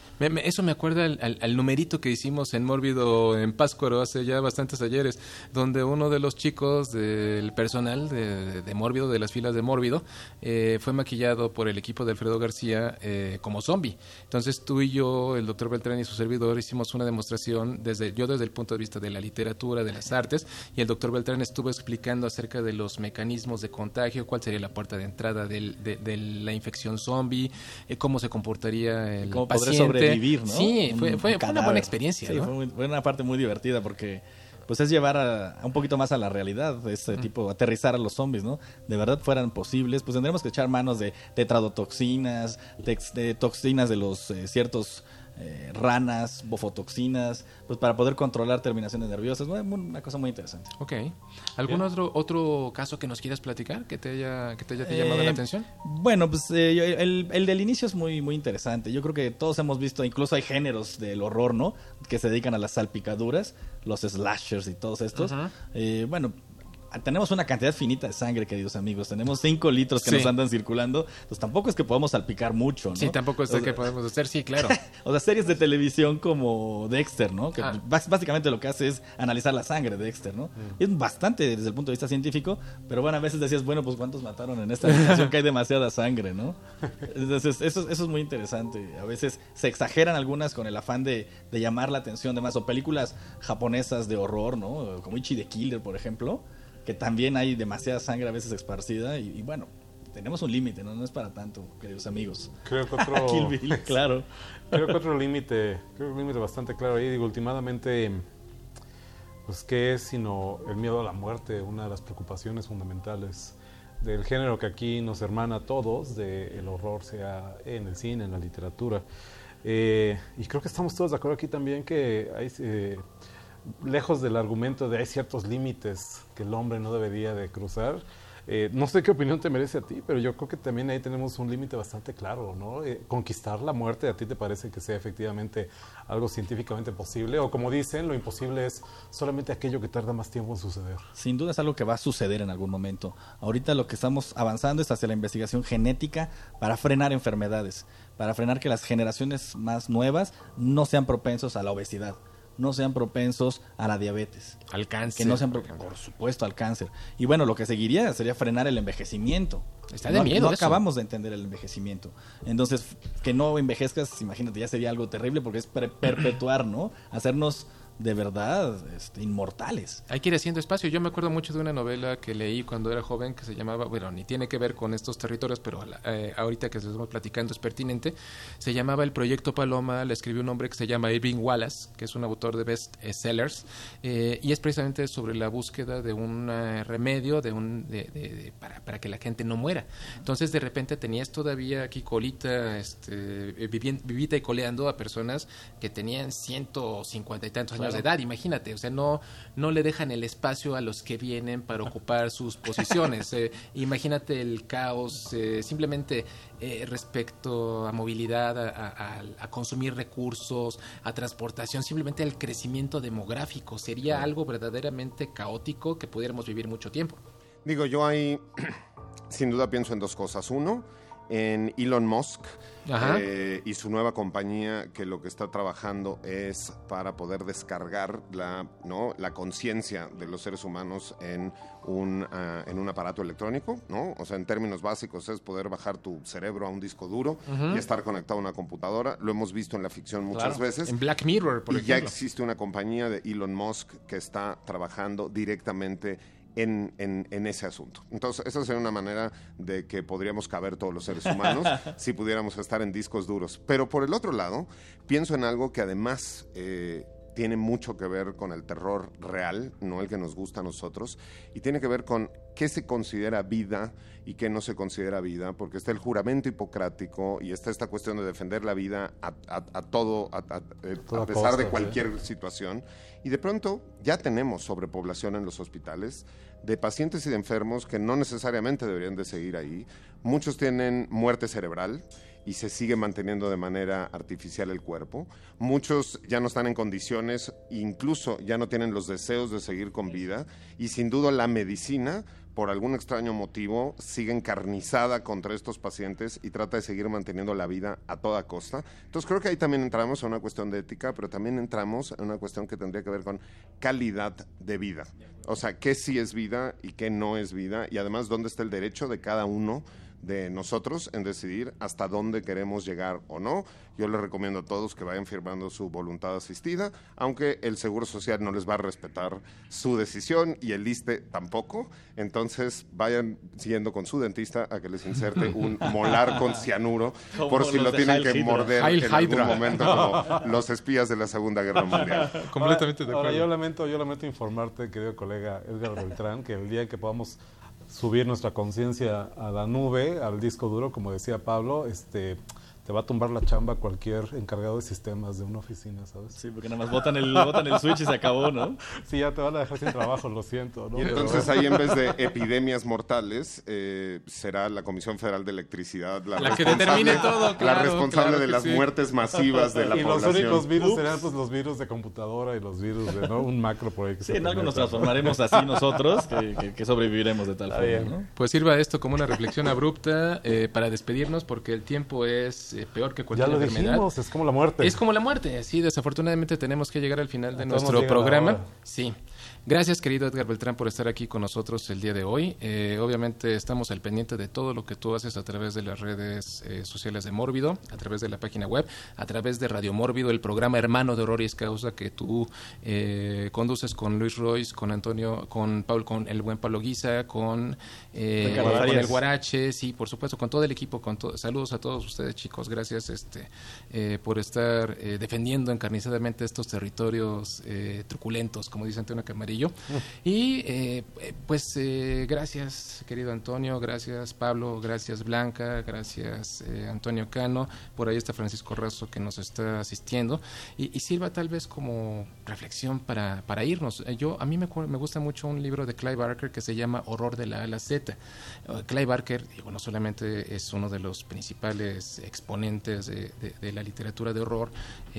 Speaker 4: Eso me acuerda al numerito que hicimos en Mórbido, en Pátzcuaro, hace ya bastantes ayeres, donde uno de los chicos del personal de Mórbido, de las filas de Mórbido, fue maquillado por el equipo de Alfredo García como zombie. Entonces tú y yo, el doctor Beltrán y su servidor, hicimos una demostración desde el punto de vista de la literatura, de las artes, y el doctor Beltrán estuvo explicando acerca de los mecanismos de contagio, cuál sería la puerta de entrada de la infección zombie, cómo se comportaría el
Speaker 7: Cómo podré
Speaker 4: paciente.
Speaker 7: sobrevivir, ¿no?
Speaker 4: Sí, fue una
Speaker 7: cadáver.
Speaker 4: buena experiencia,
Speaker 7: Sí,
Speaker 4: ¿no?
Speaker 7: fue una parte muy divertida porque pues es llevar a un poquito más a la realidad, tipo aterrizar a los zombies, ¿no? De verdad fueran posibles, pues tendremos que echar manos de tetradotoxinas, de toxinas de los ciertos ranas, bofotoxinas, pues para poder controlar terminaciones nerviosas. Una cosa muy interesante.
Speaker 4: Ok. ¿Algún otro caso que nos quieras platicar que te haya llamado la atención?
Speaker 7: Bueno, pues el del inicio es muy, muy interesante. Yo creo que todos hemos visto, incluso hay géneros del horror, ¿no? Que se dedican a las salpicaduras, los slashers y todos estos.
Speaker 4: Ajá.
Speaker 7: Bueno, tenemos una cantidad finita de sangre, queridos amigos. Tenemos 5 litros que
Speaker 4: Sí.
Speaker 7: nos andan circulando. Pues tampoco es que podamos salpicar mucho, ¿no?
Speaker 4: Sí, tampoco sé
Speaker 7: O sea,
Speaker 4: qué podemos hacer, sí, claro.
Speaker 7: O sea, series de televisión como Dexter, ¿no? Que
Speaker 4: Ah.
Speaker 7: básicamente lo que hace es analizar la sangre de Dexter, ¿no? Es bastante desde el punto de vista científico, pero bueno, a veces decías, bueno, pues ¿cuántos mataron en esta habitación que hay demasiada sangre, ¿no? Entonces, eso es muy interesante. A veces se exageran algunas con el afán de llamar la atención, además, o películas japonesas de horror, ¿no? Como Ichi the Killer, por ejemplo, que también hay demasiada sangre a veces esparcida y bueno, tenemos un límite, ¿no? No es para tanto, queridos amigos.
Speaker 5: Creo que otro...
Speaker 7: Kill Bill, claro.
Speaker 5: Creo que otro límite, bastante claro ahí. Digo, últimamente, pues, ¿qué es sino el miedo a la muerte? Una de las preocupaciones fundamentales del género que aquí nos hermana a todos, del horror, sea en el cine, en la literatura. Y creo que estamos todos de acuerdo aquí también que hay, lejos del argumento de hay ciertos límites que el hombre no debería de cruzar. No sé qué opinión te merece a ti, pero yo creo que también ahí tenemos un límite bastante claro, ¿no? Conquistar la muerte, ¿a ti te parece que sea efectivamente algo científicamente posible? O como dicen, lo imposible es solamente aquello que tarda más tiempo en suceder.
Speaker 7: Sin duda es algo que va a suceder en algún momento. Ahorita lo que estamos avanzando es hacia la investigación genética para frenar enfermedades, para frenar que las generaciones más nuevas no sean propensos a la obesidad, no sean propensos a la diabetes.
Speaker 4: Al cáncer.
Speaker 7: Que no sean, por supuesto, al cáncer. Y bueno, lo que seguiría sería frenar el envejecimiento.
Speaker 4: Está de miedo
Speaker 7: No
Speaker 4: eso.
Speaker 7: acabamos de entender el envejecimiento. Entonces, que no envejezcas, imagínate, ya sería algo terrible porque es perpetuar, ¿no? Hacernos de verdad inmortales.
Speaker 4: Hay que ir haciendo espacio. Yo me acuerdo mucho de una novela que leí cuando era joven que se llamaba, bueno, ni tiene que ver con estos territorios, pero ahorita que estamos platicando es pertinente. Se llamaba El Proyecto Paloma, la escribió un hombre que se llama Irving Wallace, que es un autor de bestsellers, y es precisamente sobre la búsqueda de un remedio para que la gente no muera. Entonces, de repente tenías todavía aquí colita, vivita y coleando a personas que tenían 150 y tantos años de edad, imagínate, o sea, no le dejan el espacio a los que vienen para ocupar sus posiciones. Imagínate el caos, simplemente respecto a movilidad, a consumir recursos, a transportación, simplemente el crecimiento demográfico. Sería algo verdaderamente caótico que pudiéramos vivir mucho tiempo.
Speaker 6: Digo, yo ahí sin duda pienso en dos cosas. Uno, en Elon Musk y su nueva compañía, que lo que está trabajando es para poder descargar la conciencia de los seres humanos en un aparato electrónico, ¿no? O sea, en términos básicos es poder bajar tu cerebro a un disco duro y estar conectado a una computadora. Lo hemos visto en la ficción muchas veces.
Speaker 4: En Black Mirror, por ejemplo.
Speaker 6: Ya existe una compañía de Elon Musk que está trabajando directamente en ese asunto. Entonces, esa sería una manera de que podríamos caber todos los seres humanos si pudiéramos estar en discos duros. Pero por el otro lado, pienso en algo que además tiene mucho que ver con el terror real, no el que nos gusta a nosotros, y tiene que ver con qué se considera vida y qué no se considera vida, porque está el juramento hipocrático y está esta cuestión de defender la vida a pesar de cualquier situación. Y de pronto ya tenemos sobrepoblación en los hospitales de pacientes y de enfermos que no necesariamente deberían de seguir ahí. Muchos tienen muerte cerebral y se sigue manteniendo de manera artificial el cuerpo. Muchos ya no están en condiciones, incluso ya no tienen los deseos de seguir con vida, y sin duda la medicina, por algún extraño motivo, sigue encarnizada contra estos pacientes y trata de seguir manteniendo la vida a toda costa. Entonces creo que ahí también entramos en una cuestión de ética, pero también entramos en una cuestión que tendría que ver con calidad de vida. O sea, qué sí es vida y qué no es vida, y además dónde está el derecho de cada uno de nosotros en decidir hasta dónde queremos llegar o no. Yo les recomiendo a todos que vayan firmando su voluntad asistida, aunque el Seguro Social no les va a respetar su decisión y el ISSSTE tampoco. Entonces vayan siguiendo con su dentista a que les inserte un molar con cianuro por si lo tienen que morder en algún momento, como los espías de la Segunda Guerra Mundial.
Speaker 4: Completamente de acuerdo.
Speaker 5: Ahora, yo lamento informarte, querido colega Edgar Beltrán, que el día que podamos subir nuestra conciencia a la nube, al disco duro, como decía Pablo, te va a tumbar la chamba cualquier encargado de sistemas de una oficina, ¿sabes?
Speaker 7: Sí, porque nada más botan el switch y se acabó, ¿no?
Speaker 5: Sí, ya te van a dejar sin trabajo, lo siento, ¿no?
Speaker 6: Y entonces ahí, en vez de epidemias mortales, será la Comisión Federal de Electricidad la
Speaker 4: que determine todo, claro,
Speaker 6: la responsable de las muertes masivas de la
Speaker 5: y
Speaker 6: población.
Speaker 5: Y los únicos virus serán pues los virus de computadora y los virus de un macro por ahí.
Speaker 7: Sí, en algo nos transformaremos así nosotros, que sobreviviremos de tal forma, ¿no?
Speaker 4: Pues sirva esto como una reflexión abrupta para despedirnos, porque el tiempo es peor que cualquier enfermedad.
Speaker 5: Ya lo dijimos, es como la muerte.
Speaker 4: Es como la muerte, sí, desafortunadamente tenemos que llegar al final de nuestro programa. Sí. Gracias, querido Edgar Beltrán, por estar aquí con nosotros el día de hoy. Obviamente estamos al pendiente de todo lo que tú haces a través de las redes sociales de Mórbido, a través de la página web, a través de Radio Mórbido, el programa hermano de Horroris Causa que tú conduces con Luis Royce, con Antonio, con el buen Pablo Guisa, con el Guarache, sí, por supuesto, con todo el equipo, saludos a todos ustedes, chicos. Gracias por estar defendiendo encarnizadamente estos territorios truculentos, como dice Antonio Camarillo. Y gracias, querido Antonio, gracias Pablo, gracias Blanca, gracias Antonio Cano, por ahí está Francisco Razo que nos está asistiendo y sirva tal vez como reflexión para irnos. A mí me gusta mucho un libro de Clive Barker que se llama Horror de la A a la Z. Clive Barker, no solamente es uno de los principales exponentes de la literatura de horror,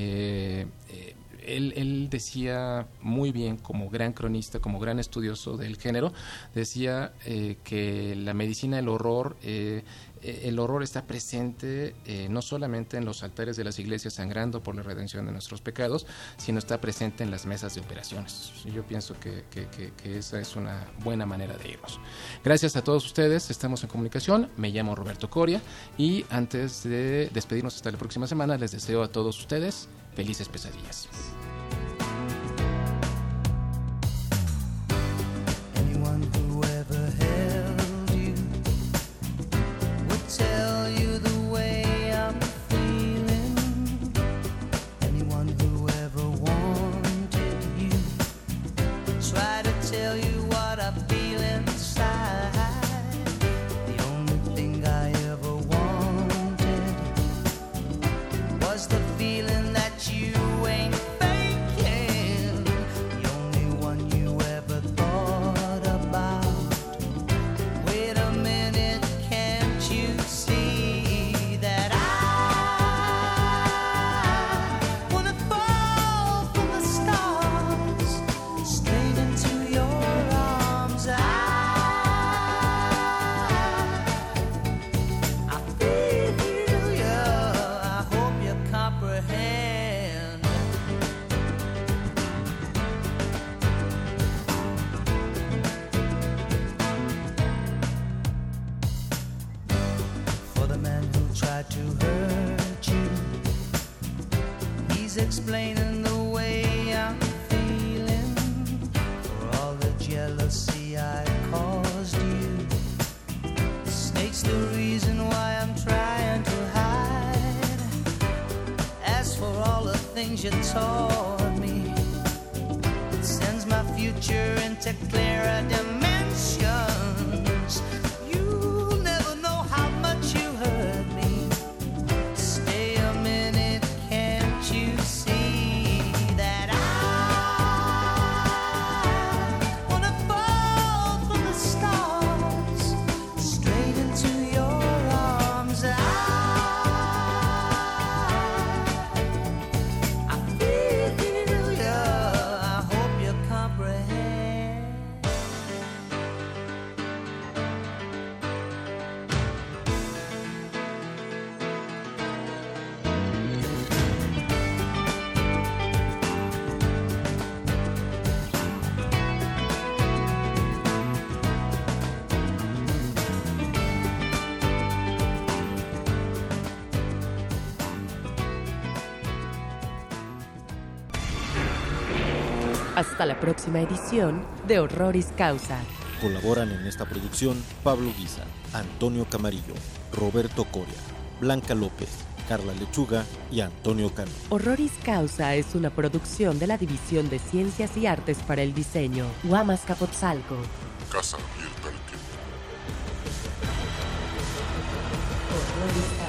Speaker 4: él decía muy bien, como gran cronista, como gran estudioso del género, decía que la medicina del horror, el horror está presente no solamente en los altares de las iglesias sangrando por la redención de nuestros pecados, sino está presente en las mesas de operaciones. Yo pienso que esa es una buena manera de irnos. Gracias a todos ustedes, estamos en comunicación. Me llamo Roberto Coria y antes de despedirnos hasta la próxima semana, les deseo a todos ustedes felices pesadillas.
Speaker 8: 'cause the feeling that you ain't faking, the only one you ever thought about. Wait a minute, can't you see that I wanna fall from the stars straight into your arms? I feel you, I hope you comprehend. For the man who tried to hurt you, he's explaining the way I'm feeling. For all the jealousy I caused you, the snake's the reason why I'm trying to hide. As for all the things you taught me, it sends my future into clearer dimensions. You'll never know how much you hurt me. Stay a minute, can't you see that I wanna fall from the stars straight into your arms? I feel you, I hope you comprehend.
Speaker 1: Hasta la próxima edición de Horroris Causa.
Speaker 2: Colaboran en esta producción Pablo Guisa, Antonio Camarillo, Roberto Coria, Blanca López, Carla Lechuga y Antonio Cano.
Speaker 1: Horroris Causa es una producción de la División de Ciencias y Artes para el Diseño, Guamas Capotzalco.
Speaker 9: Casa Abierta al Tiempo.
Speaker 1: Horroris